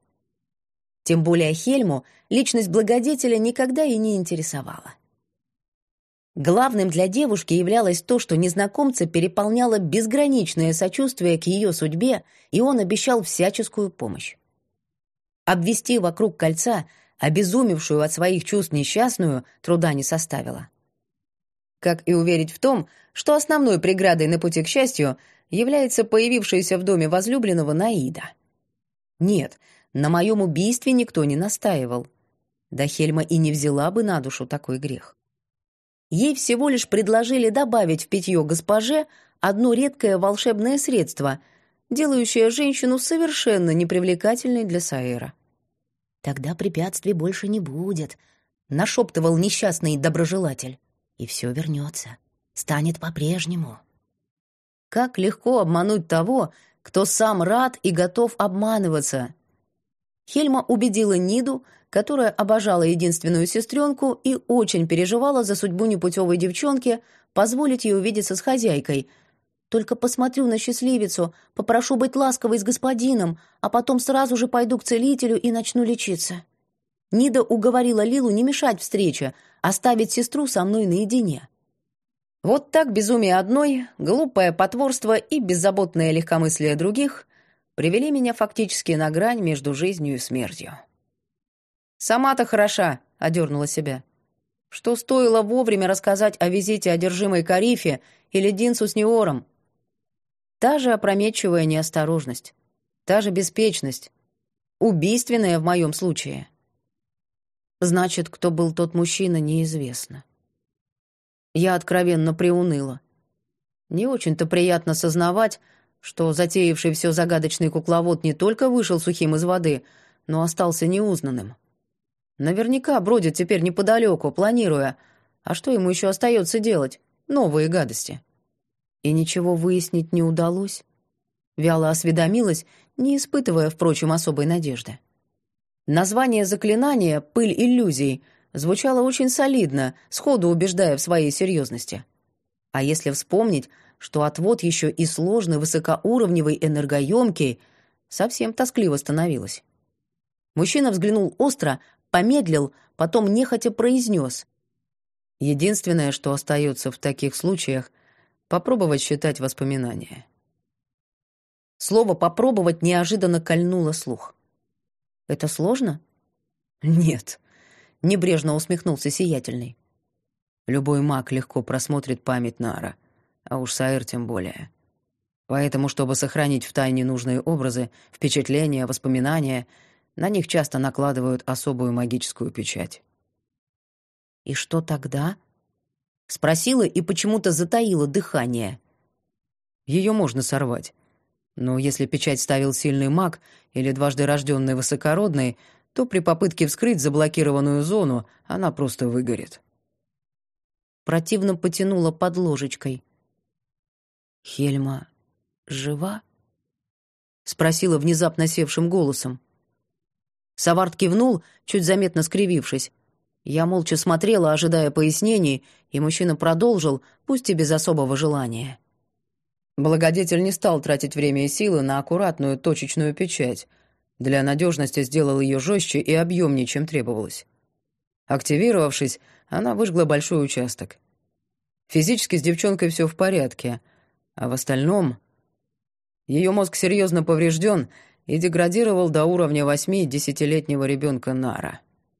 Тем более Хельму личность благодетеля никогда и не интересовала. Главным для девушки являлось то, что незнакомца переполняло безграничное сочувствие к ее судьбе, и он обещал всяческую помощь. Обвести вокруг кольца обезумевшую от своих чувств несчастную труда не составило. Как и уверить в том, что основной преградой на пути к счастью является появившаяся в доме возлюбленного Наида. Нет, на моем убийстве никто не настаивал. Да Хельма и не взяла бы на душу такой грех. Ей всего лишь предложили добавить в питье госпоже одно редкое волшебное средство, делающее женщину совершенно непривлекательной для Саэра. «Тогда препятствий больше не будет», — нашептывал несчастный доброжелатель. «И все вернется, станет по-прежнему». Как легко обмануть того, кто сам рад и готов обманываться. Хельма убедила Ниду, которая обожала единственную сестренку и очень переживала за судьбу непутевой девчонки, позволить ей увидеться с хозяйкой. «Только посмотрю на счастливицу, попрошу быть ласковой с господином, а потом сразу же пойду к целителю и начну лечиться». Нида уговорила Лилу не мешать встрече, оставить сестру со мной наедине. Вот так безумие одной, глупое потворство и беззаботное легкомыслие других привели меня фактически на грань между жизнью и смертью. «Сама-то хороша», — одернула себя. «Что стоило вовремя рассказать о визите одержимой Карифе или Динсу с Неором? Та же опрометчивая неосторожность, та же беспечность, убийственная в моем случае. Значит, кто был тот мужчина, неизвестно». Я откровенно приуныла. Не очень-то приятно сознавать, что затеявший все загадочный кукловод не только вышел сухим из воды, но остался неузнанным. Наверняка бродит теперь неподалеку, планируя, а что ему еще остается делать? Новые гадости. И ничего выяснить не удалось. Вяло осведомилась, не испытывая, впрочем, особой надежды. Название заклинания «Пыль иллюзий» звучало очень солидно, сходу убеждая в своей серьезности. А если вспомнить, что отвод еще и сложный, высокоуровневый, энергоемкий, совсем тоскливо становилось. Мужчина взглянул остро, помедлил, потом нехотя произнес. Единственное, что остается в таких случаях, попробовать считать воспоминания. Слово «попробовать» неожиданно кольнуло слух. «Это сложно?» «Нет», — небрежно усмехнулся Сиятельный. «Любой маг легко просмотрит память Нара, а уж Саэр тем более. Поэтому, чтобы сохранить в тайне нужные образы, впечатления, воспоминания, на них часто накладывают особую магическую печать». «И что тогда?» — спросила и почему-то затаила дыхание. «Ее можно сорвать. Но если печать ставил сильный маг или дважды рожденный высокородный, то при попытке вскрыть заблокированную зону она просто выгорит». Противно потянула под ложечкой. «Хельма жива?» — спросила внезапно севшим голосом. Саварт кивнул, чуть заметно скривившись. Я молча смотрела, ожидая пояснений, и мужчина продолжил, пусть и без особого желания. Благодетель не стал тратить время и силы на аккуратную точечную печать. Для надежности сделал ее жестче и объемнее, чем требовалось. Активировавшись, она выжгла большой участок. Физически с девчонкой все в порядке, а в остальном... Ее мозг серьезно поврежден и деградировал до уровня восьми-десятилетнего ребенка Нара.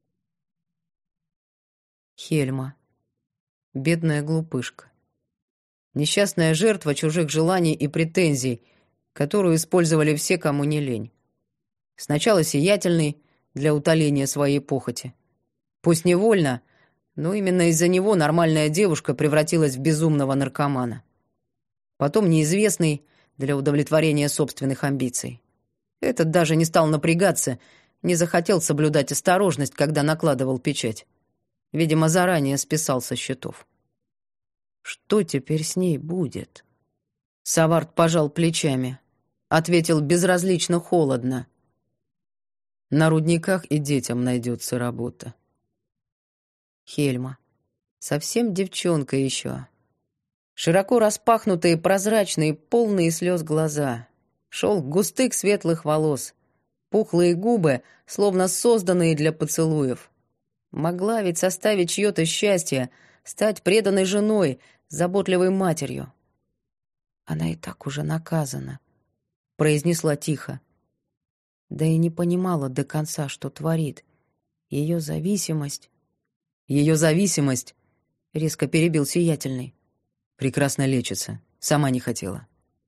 Хельма. Бедная глупышка. Несчастная жертва чужих желаний и претензий, которую использовали все, кому не лень. Сначала Сиятельный для утоления своей похоти. Пусть невольно, но именно из-за него нормальная девушка превратилась в безумного наркомана. Потом Неизвестный для удовлетворения собственных амбиций. Этот даже не стал напрягаться, не захотел соблюдать осторожность, когда накладывал печать. Видимо, заранее списал со счетов. Что теперь с ней будет? Саварт пожал плечами, ответил безразлично холодно. На рудниках и детям найдется работа. Хельма. Совсем девчонка еще. Широко распахнутые, прозрачные, полные слез глаза. Шелк густых светлых волос. Пухлые губы, словно созданные для поцелуев. Могла ведь составить чье-то счастье, стать преданной женой, заботливой матерью. «Она и так уже наказана», — произнесла тихо. Да и не понимала до конца, что творит. Ее зависимость... Ее зависимость, — резко перебил Сиятельный. прекрасно лечится. Сама не хотела.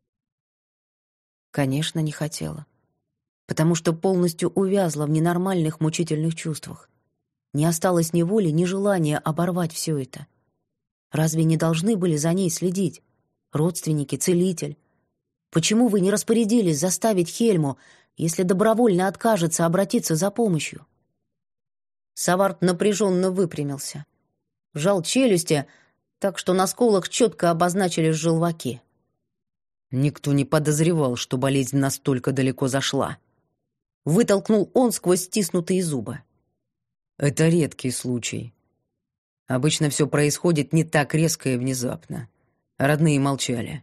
Конечно, не хотела. Потому что полностью увязла в ненормальных мучительных чувствах. Не осталось ни воли, ни желания оборвать все это. Разве не должны были за ней следить? Родственники, целитель. Почему вы не распорядились заставить Хельму, если добровольно откажется, обратиться за помощью? Саварт напряженно выпрямился. Сжал челюсти, так что на скулах четко обозначились желваки. Никто не подозревал, что болезнь настолько далеко зашла. Вытолкнул он сквозь стиснутые зубы. Это редкий случай. Обычно все происходит не так резко и внезапно. Родные молчали.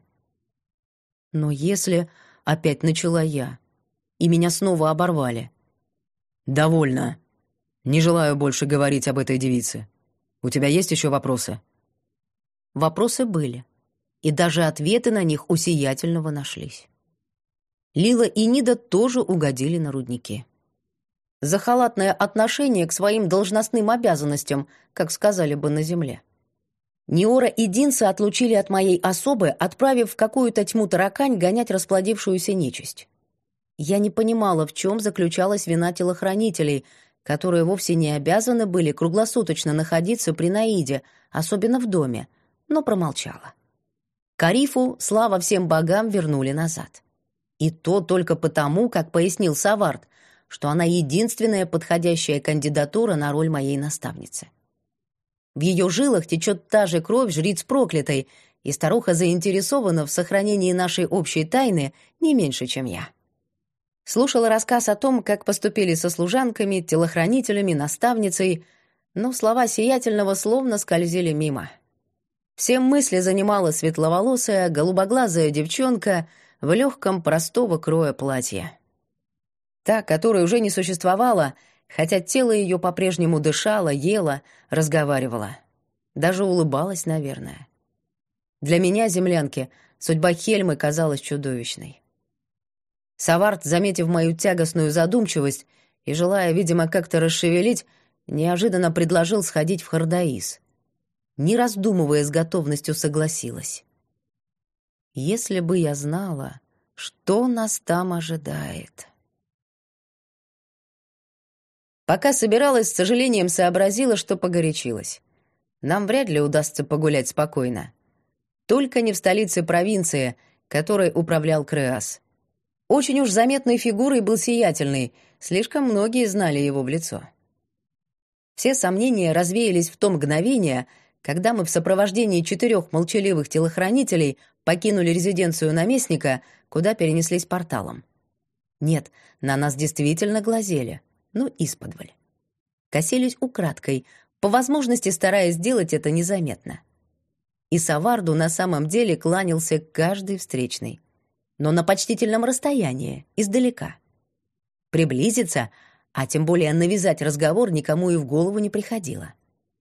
Но если... Опять начала я. И меня снова оборвали. «Довольно. Не желаю больше говорить об этой девице. У тебя есть еще вопросы?» Вопросы были. И даже ответы на них у Сиятельного нашлись. Лила и Нида тоже угодили на рудники. За халатное отношение к своим должностным обязанностям, как сказали бы на земле. Неора и Динса отлучили от моей особы, отправив в какую-то тьму таракань гонять расплодившуюся нечисть. Я не понимала, в чем заключалась вина телохранителей, которые вовсе не обязаны были круглосуточно находиться при Наиде, особенно в доме, но промолчала. Карифу, слава всем богам, вернули назад. И то только потому, как пояснил Саварт, что она единственная подходящая кандидатура на роль моей наставницы. В ее жилах течет та же кровь жриц проклятой, и старуха заинтересована в сохранении нашей общей тайны не меньше, чем я. Слушала рассказ о том, как поступили со служанками, телохранителями, наставницей, но слова Сиятельного словно скользили мимо. Все мысли занимала светловолосая, голубоглазая девчонка в легком простого кроя платья. Та, которая уже не существовала, хотя тело ее по-прежнему дышало, ела, разговаривала. Даже улыбалась, наверное. Для меня, землянки, судьба Хельмы казалась чудовищной. Саварт, заметив мою тягостную задумчивость и желая, видимо, как-то расшевелить, неожиданно предложил сходить в Хардаис. Не раздумывая, с готовностью согласилась. Если бы я знала, что нас там ожидает. Пока собиралась, с сожалением сообразила, что погорячилась. Нам вряд ли удастся погулять спокойно. Только не в столице провинции, которой управлял Креас. Очень уж заметной фигурой был Сиятельный, слишком многие знали его в лицо. Все сомнения развеялись в то мгновение, когда мы в сопровождении четырех молчаливых телохранителей покинули резиденцию наместника, куда перенеслись порталом. Нет, на нас действительно глазели, но исподволь. Косились украдкой, по возможности стараясь сделать это незаметно. И Саварду на самом деле кланялся каждый встречный, но на почтительном расстоянии, издалека. Приблизиться, а тем более навязать разговор, никому и в голову не приходило.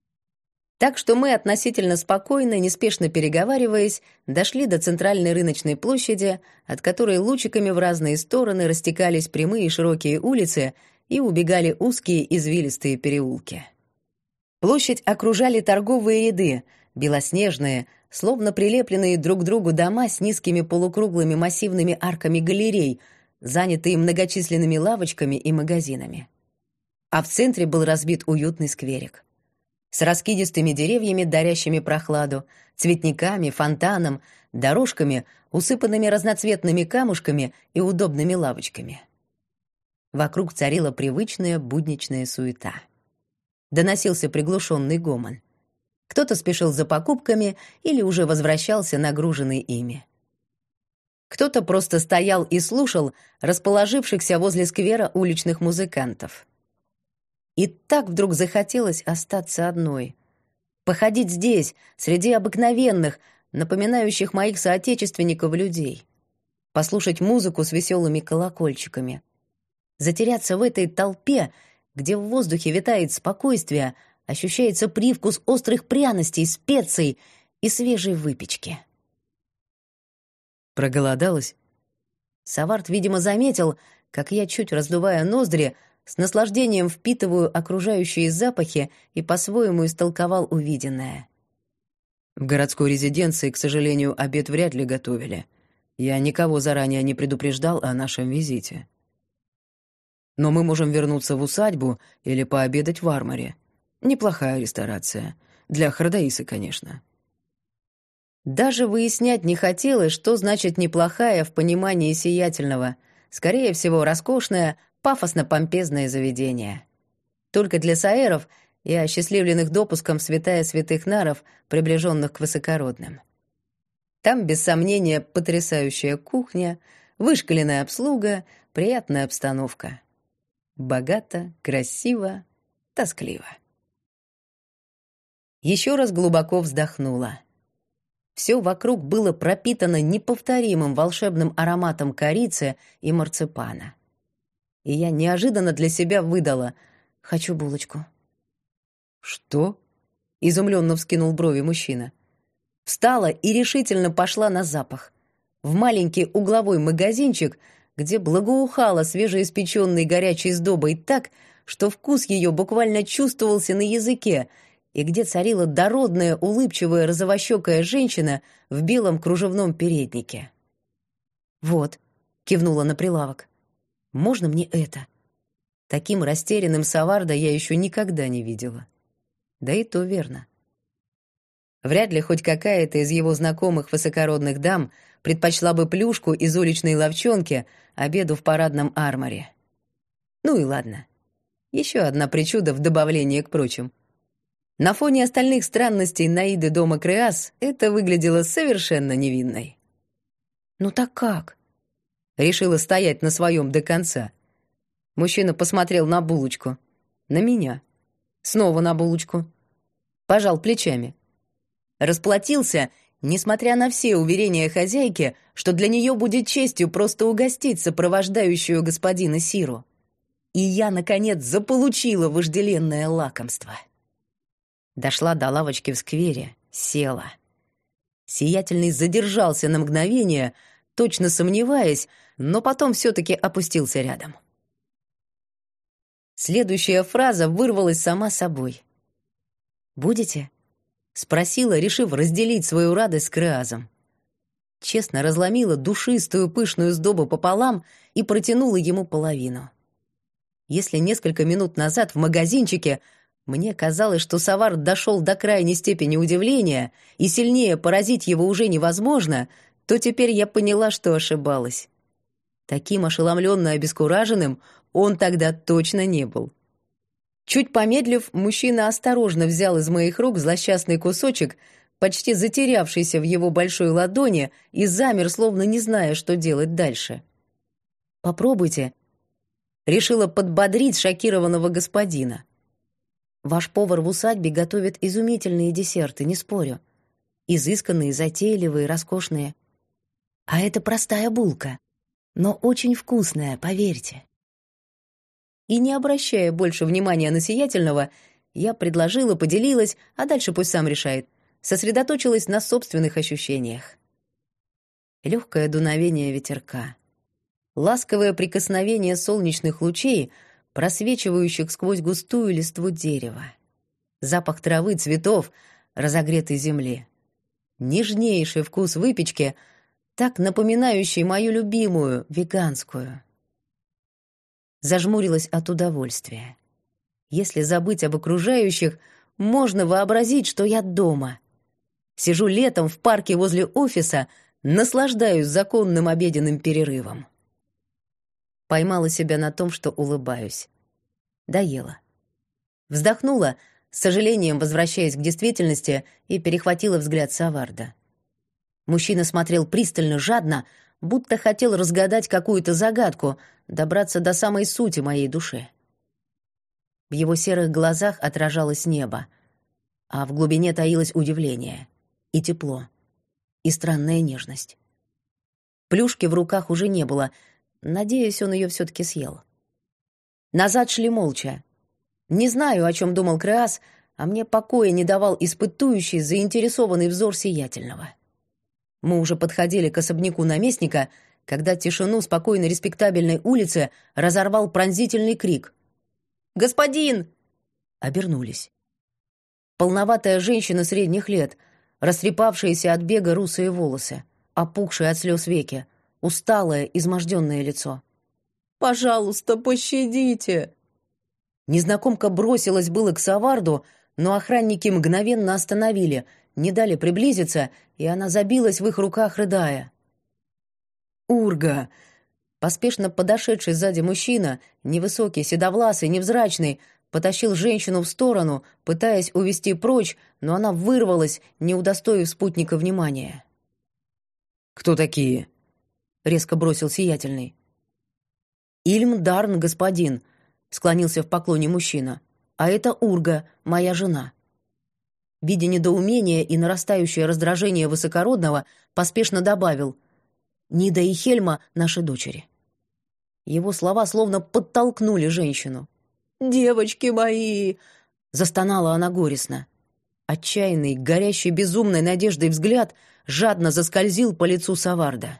Так что мы, относительно спокойно, неспешно переговариваясь, дошли до центральной рыночной площади, от которой лучиками в разные стороны растекались прямые широкие улицы и убегали узкие извилистые переулки. Площадь окружали торговые ряды, белоснежные, словно прилепленные друг к другу дома с низкими полукруглыми массивными арками галерей, занятые многочисленными лавочками и магазинами. А в центре был разбит уютный скверик с раскидистыми деревьями, дарящими прохладу, цветниками, фонтаном, дорожками, усыпанными разноцветными камушками и удобными лавочками. Вокруг царила привычная будничная суета. Доносился приглушенный гомон. Кто-то спешил за покупками или уже возвращался, нагруженный ими. Кто-то просто стоял и слушал расположившихся возле сквера уличных музыкантов. И так вдруг захотелось остаться одной. Походить здесь, среди обыкновенных, напоминающих моих соотечественников людей. Послушать музыку с веселыми колокольчиками. Затеряться в этой толпе, где в воздухе витает спокойствие, ощущается привкус острых пряностей, специй и свежей выпечки. Проголодалась? Саварт, видимо, заметил, как я, чуть раздувая ноздри, с наслаждением впитываю окружающие запахи и по-своему истолковал увиденное. В городской резиденции, к сожалению, обед вряд ли готовили. Я никого заранее не предупреждал о нашем визите. Но мы можем вернуться в усадьбу или пообедать в Арморе. Неплохая ресторация. Для Хардаисы, конечно. Даже выяснять не хотелось, что значит «неплохая» в понимании сиятельного. Скорее всего, роскошное, пафосно-помпезное заведение. Только для саэров и осчастливленных допуском в святая святых наров, приближенных к высокородным. Там, без сомнения, потрясающая кухня, вышкаленная обслуга, приятная обстановка. Богато, красиво, тоскливо. Еще раз глубоко вздохнула. Все вокруг было пропитано неповторимым волшебным ароматом корицы и марципана. И я неожиданно для себя выдала: «Хочу булочку». «Что?» — изумленно вскинул брови мужчина. Встала и решительно пошла на запах. В маленький угловой магазинчик, где благоухала свежеиспеченной горячей сдобой так, что вкус ее буквально чувствовался на языке, и где царила дородная, улыбчивая, розовощекая женщина в белом кружевном переднике. «Вот», — кивнула на прилавок, — «можно мне это?» Таким растерянным Саварда я еще никогда не видела. Да и то верно. Вряд ли хоть какая-то из его знакомых высокородных дам предпочла бы плюшку из уличной лавчонки обеду в парадном Арморе. Ну и ладно. Еще одна причуда в добавление к прочим. На фоне остальных странностей Наиды дома Креас это выглядело совершенно невинной. «Ну так как?» Решила стоять на своем до конца. Мужчина посмотрел на булочку. На меня. Снова на булочку. Пожал плечами. Расплатился, несмотря на все уверения хозяйки, что для нее будет честью просто угостить сопровождающую господина Сиру. И я, наконец, заполучила вожделенное лакомство. Дошла до лавочки в сквере, села. Сиятельный задержался на мгновение, точно сомневаясь, но потом все-таки опустился рядом. Следующая фраза вырвалась сама собой. «Будете?» — спросила, решив разделить свою радость с Креазом. Честно разломила душистую пышную сдобу пополам и протянула ему половину. Если несколько минут назад в магазинчике мне казалось, что Саварт дошел до крайней степени удивления и сильнее поразить его уже невозможно, то теперь я поняла, что ошибалась. Таким ошеломленно обескураженным он тогда точно не был. Чуть помедлив, мужчина осторожно взял из моих рук злосчастный кусочек, почти затерявшийся в его большой ладони, и замер, словно не зная, что делать дальше. «Попробуйте», — решила подбодрить шокированного господина. «Ваш повар в усадьбе готовит изумительные десерты, не спорю. Изысканные, затейливые, роскошные. А это простая булка, но очень вкусная, поверьте». И, не обращая больше внимания на сиятельного, я предложила, поделилась, а дальше пусть сам решает, сосредоточилась на собственных ощущениях. Легкое дуновение ветерка, ласковое прикосновение солнечных лучей, просвечивающих сквозь густую листву дерева, запах травы, цветов, разогретой земли, нежнейший вкус выпечки, так напоминающий мою любимую, веганскую. Зажмурилась от удовольствия. Если забыть об окружающих, можно вообразить, что я дома. Сижу летом в парке возле офиса, наслаждаюсь законным обеденным перерывом. Поймала себя на том, что улыбаюсь. Доела. Вздохнула, с сожалением возвращаясь к действительности, и перехватила взгляд Саварда. Мужчина смотрел пристально, жадно, будто хотел разгадать какую-то загадку, добраться до самой сути моей души. В его серых глазах отражалось небо, а в глубине таилось удивление, и тепло, и странная нежность. Плюшки в руках уже не было, надеюсь, он ее все-таки съел. Назад шли молча. Не знаю, о чем думал Креас, а мне покоя не давал испытующий, заинтересованный взор сиятельного. Мы уже подходили к особняку наместника, когда тишину спокойной респектабельной улицы разорвал пронзительный крик. «Господин!» Обернулись. Полноватая женщина средних лет, растрепавшиеся от бега русые волосы, опухшие от слез веки, усталое, изможденное лицо. «Пожалуйста, пощадите!» Незнакомка бросилась было к Саварду, но охранники мгновенно остановили, не дали приблизиться, и она забилась в их руках, рыдая. «Урга!» Поспешно подошедший сзади мужчина, невысокий, седовласый, невзрачный, потащил женщину в сторону, пытаясь увести прочь, но она вырвалась, не удостоив спутника внимания. «Кто такие?» — резко бросил сиятельный. «Ильм Дарн, господин», — склонился в поклоне мужчина. «А это Урга, моя жена». Видя недоумение и нарастающее раздражение высокородного, поспешно добавил: «Нида и Хельма — наши дочери». Его слова словно подтолкнули женщину. «Девочки мои!» — застонала она горестно. Отчаянный, горящий безумной надеждой взгляд жадно заскользил по лицу Саварда.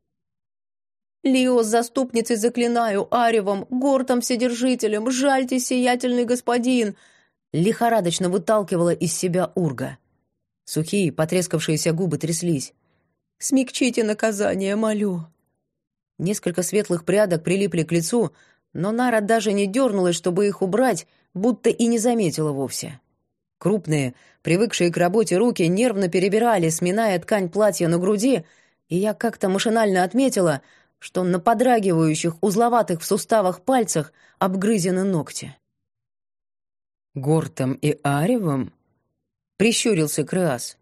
«Лио с заступницей заклинаю, Аревом, Гортом Вседержителем, жальте, сиятельный господин!» Лихорадочно выталкивала из себя Урга. Сухие, потрескавшиеся губы тряслись. «Смягчите наказание, молю!» Несколько светлых прядок прилипли к лицу, но Нара даже не дернулась, чтобы их убрать, будто и не заметила вовсе. Крупные, привыкшие к работе руки нервно перебирали, сминая ткань платья на груди, и я как-то машинально отметила, что на подрагивающих, узловатых в суставах пальцах обгрызены ногти. «Гортом и Аревом?» — прищурился Креас.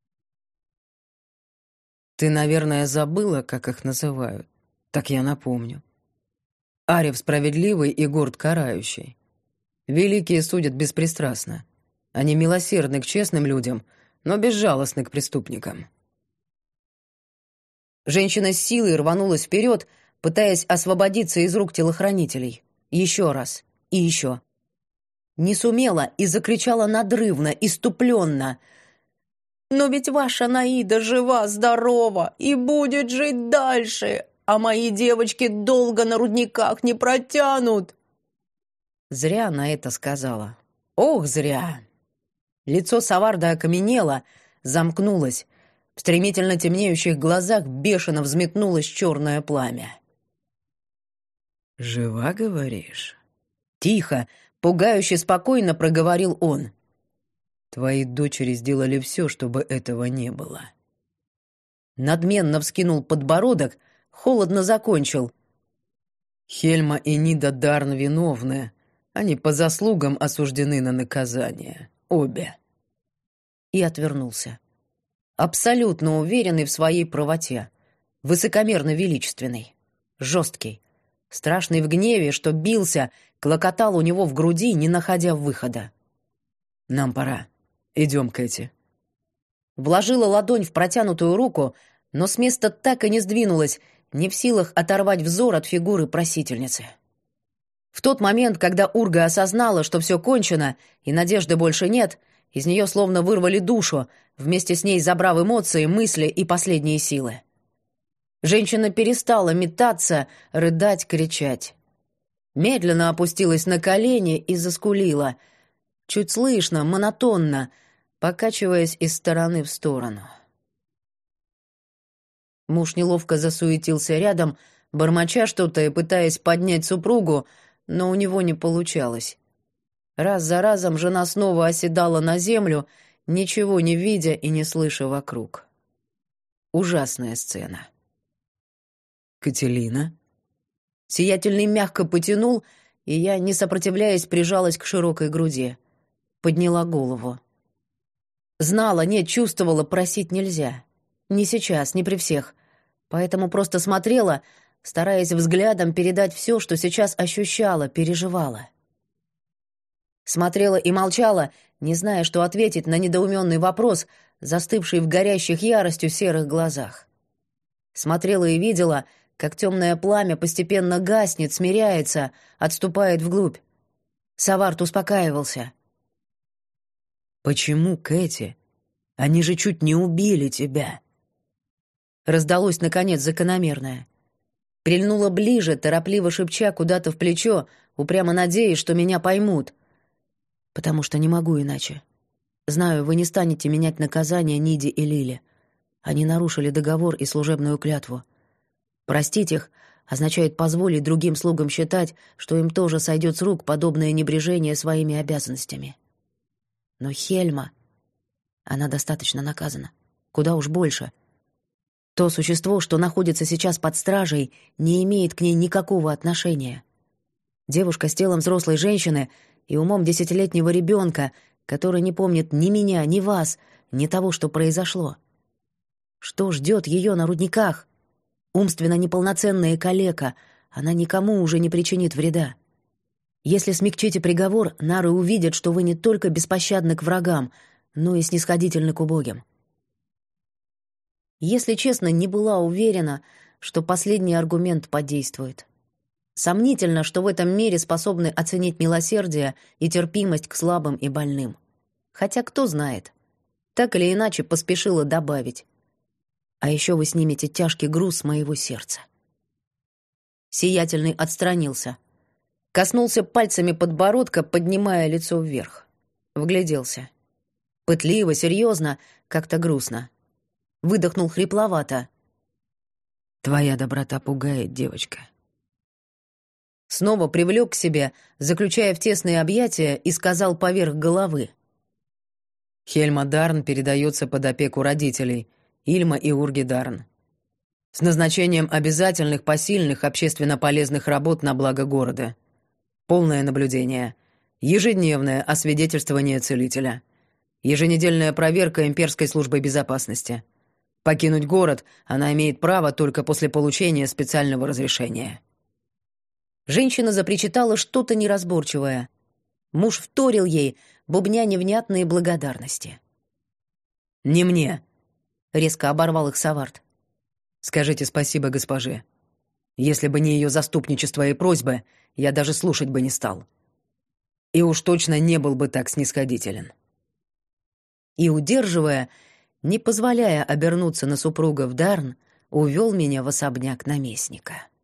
«Ты, наверное, забыла, как их называют. Так я напомню. Арев справедливый и Горд карающий. Великие судят беспристрастно. Они милосердны к честным людям, но безжалостны к преступникам». Женщина с силой рванулась вперед, пытаясь освободиться из рук телохранителей. Еще раз. И еще. Не сумела и закричала надрывно, иступленно. «Но ведь ваша Наида жива-здорова и будет жить дальше, а мои девочки долго на рудниках не протянут!» Зря она это сказала. Ох, зря! Лицо Саварда окаменело, замкнулось. В стремительно темнеющих глазах бешено взметнулось черное пламя. «Жива, говоришь?» Тихо, пугающе спокойно проговорил он. «Твои дочери сделали все, чтобы этого не было». Надменно вскинул подбородок, холодно закончил. «Хельма и Нида Дарн виновны. Они по заслугам осуждены на наказание. Обе». И отвернулся. Абсолютно уверенный в своей правоте. Высокомерно величественный. Жесткий. Страшный в гневе, что бился, клокотал у него в груди, не находя выхода. «Нам пора. Идем, Кэти». Вложила ладонь в протянутую руку, но с места так и не сдвинулась, не в силах оторвать взор от фигуры просительницы. В тот момент, когда Урга осознала, что все кончено и надежды больше нет, из нее словно вырвали душу, вместе с ней забрав эмоции, мысли и последние силы. Женщина перестала метаться, рыдать, кричать. Медленно опустилась на колени и заскулила, чуть слышно, монотонно, покачиваясь из стороны в сторону. Муж неловко засуетился рядом, бормоча что-то и пытаясь поднять супругу, но у него не получалось. Раз за разом жена снова оседала на землю, ничего не видя и не слыша вокруг. Ужасная сцена. «Кателина?» Сиятельный мягко потянул, и я, не сопротивляясь, прижалась к широкой груди. Подняла голову. Знала, нет, чувствовала, просить нельзя. Не сейчас, не при всех. Поэтому просто смотрела, стараясь взглядом передать все, что сейчас ощущала, переживала. Смотрела и молчала, не зная, что ответить на недоуменный вопрос, застывший в горящих яростью серых глазах. Смотрела и видела, как темное пламя постепенно гаснет, смиряется, отступает вглубь. Савард успокаивался. «Почему, Кэти? Они же чуть не убили тебя!» Раздалось, наконец, закономерное. Прильнула ближе, торопливо шепча куда-то в плечо, упрямо надеясь, что меня поймут. «Потому что не могу иначе. Знаю, вы не станете менять наказание Ниди и Лиле. Они нарушили договор и служебную клятву. Простить их означает позволить другим слугам считать, что им тоже сойдет с рук подобное небрежение своими обязанностями. Но Хельма, она достаточно наказана. Куда уж больше. То существо, что находится сейчас под стражей, не имеет к ней никакого отношения. Девушка с телом взрослой женщины и умом десятилетнего ребенка, который не помнит ни меня, ни вас, ни того, что произошло. Что ждет ее на рудниках? Умственно неполноценная калека, она никому уже не причинит вреда. Если смягчите приговор, нары увидят, что вы не только беспощадны к врагам, но и снисходительны к убогим. Если честно, не была уверена, что последний аргумент подействует. Сомнительно, что в этом мире способны оценить милосердие и терпимость к слабым и больным. Хотя кто знает. Так или иначе поспешила добавить. А еще вы снимете тяжкий груз с моего сердца. Сиятельный отстранился. Коснулся пальцами подбородка, поднимая лицо вверх. Вгляделся. Пытливо, серьезно, как-то грустно. Выдохнул хрипловато. «Твоя доброта пугает, девочка». Снова привлек к себе, заключая в тесные объятия, и сказал поверх головы. Хельма Дарн передается под опеку родителей, Ильма и Урги Дарн, с назначением обязательных посильных общественно полезных работ на благо города. Полное наблюдение. Ежедневное освидетельствование целителя. Еженедельная проверка имперской службы безопасности. Покинуть город она имеет право только после получения специального разрешения. Женщина запричитала что-то неразборчивое. Муж вторил ей, бубня невнятные благодарности. «Не мне», — резко оборвал их Саварт. «Скажите спасибо госпоже. Если бы не ее заступничество и просьбы, я даже слушать бы не стал. И уж точно не был бы так снисходителен». И, удерживая, не позволяя обернуться на супруга в Дарн, увел меня в особняк наместника.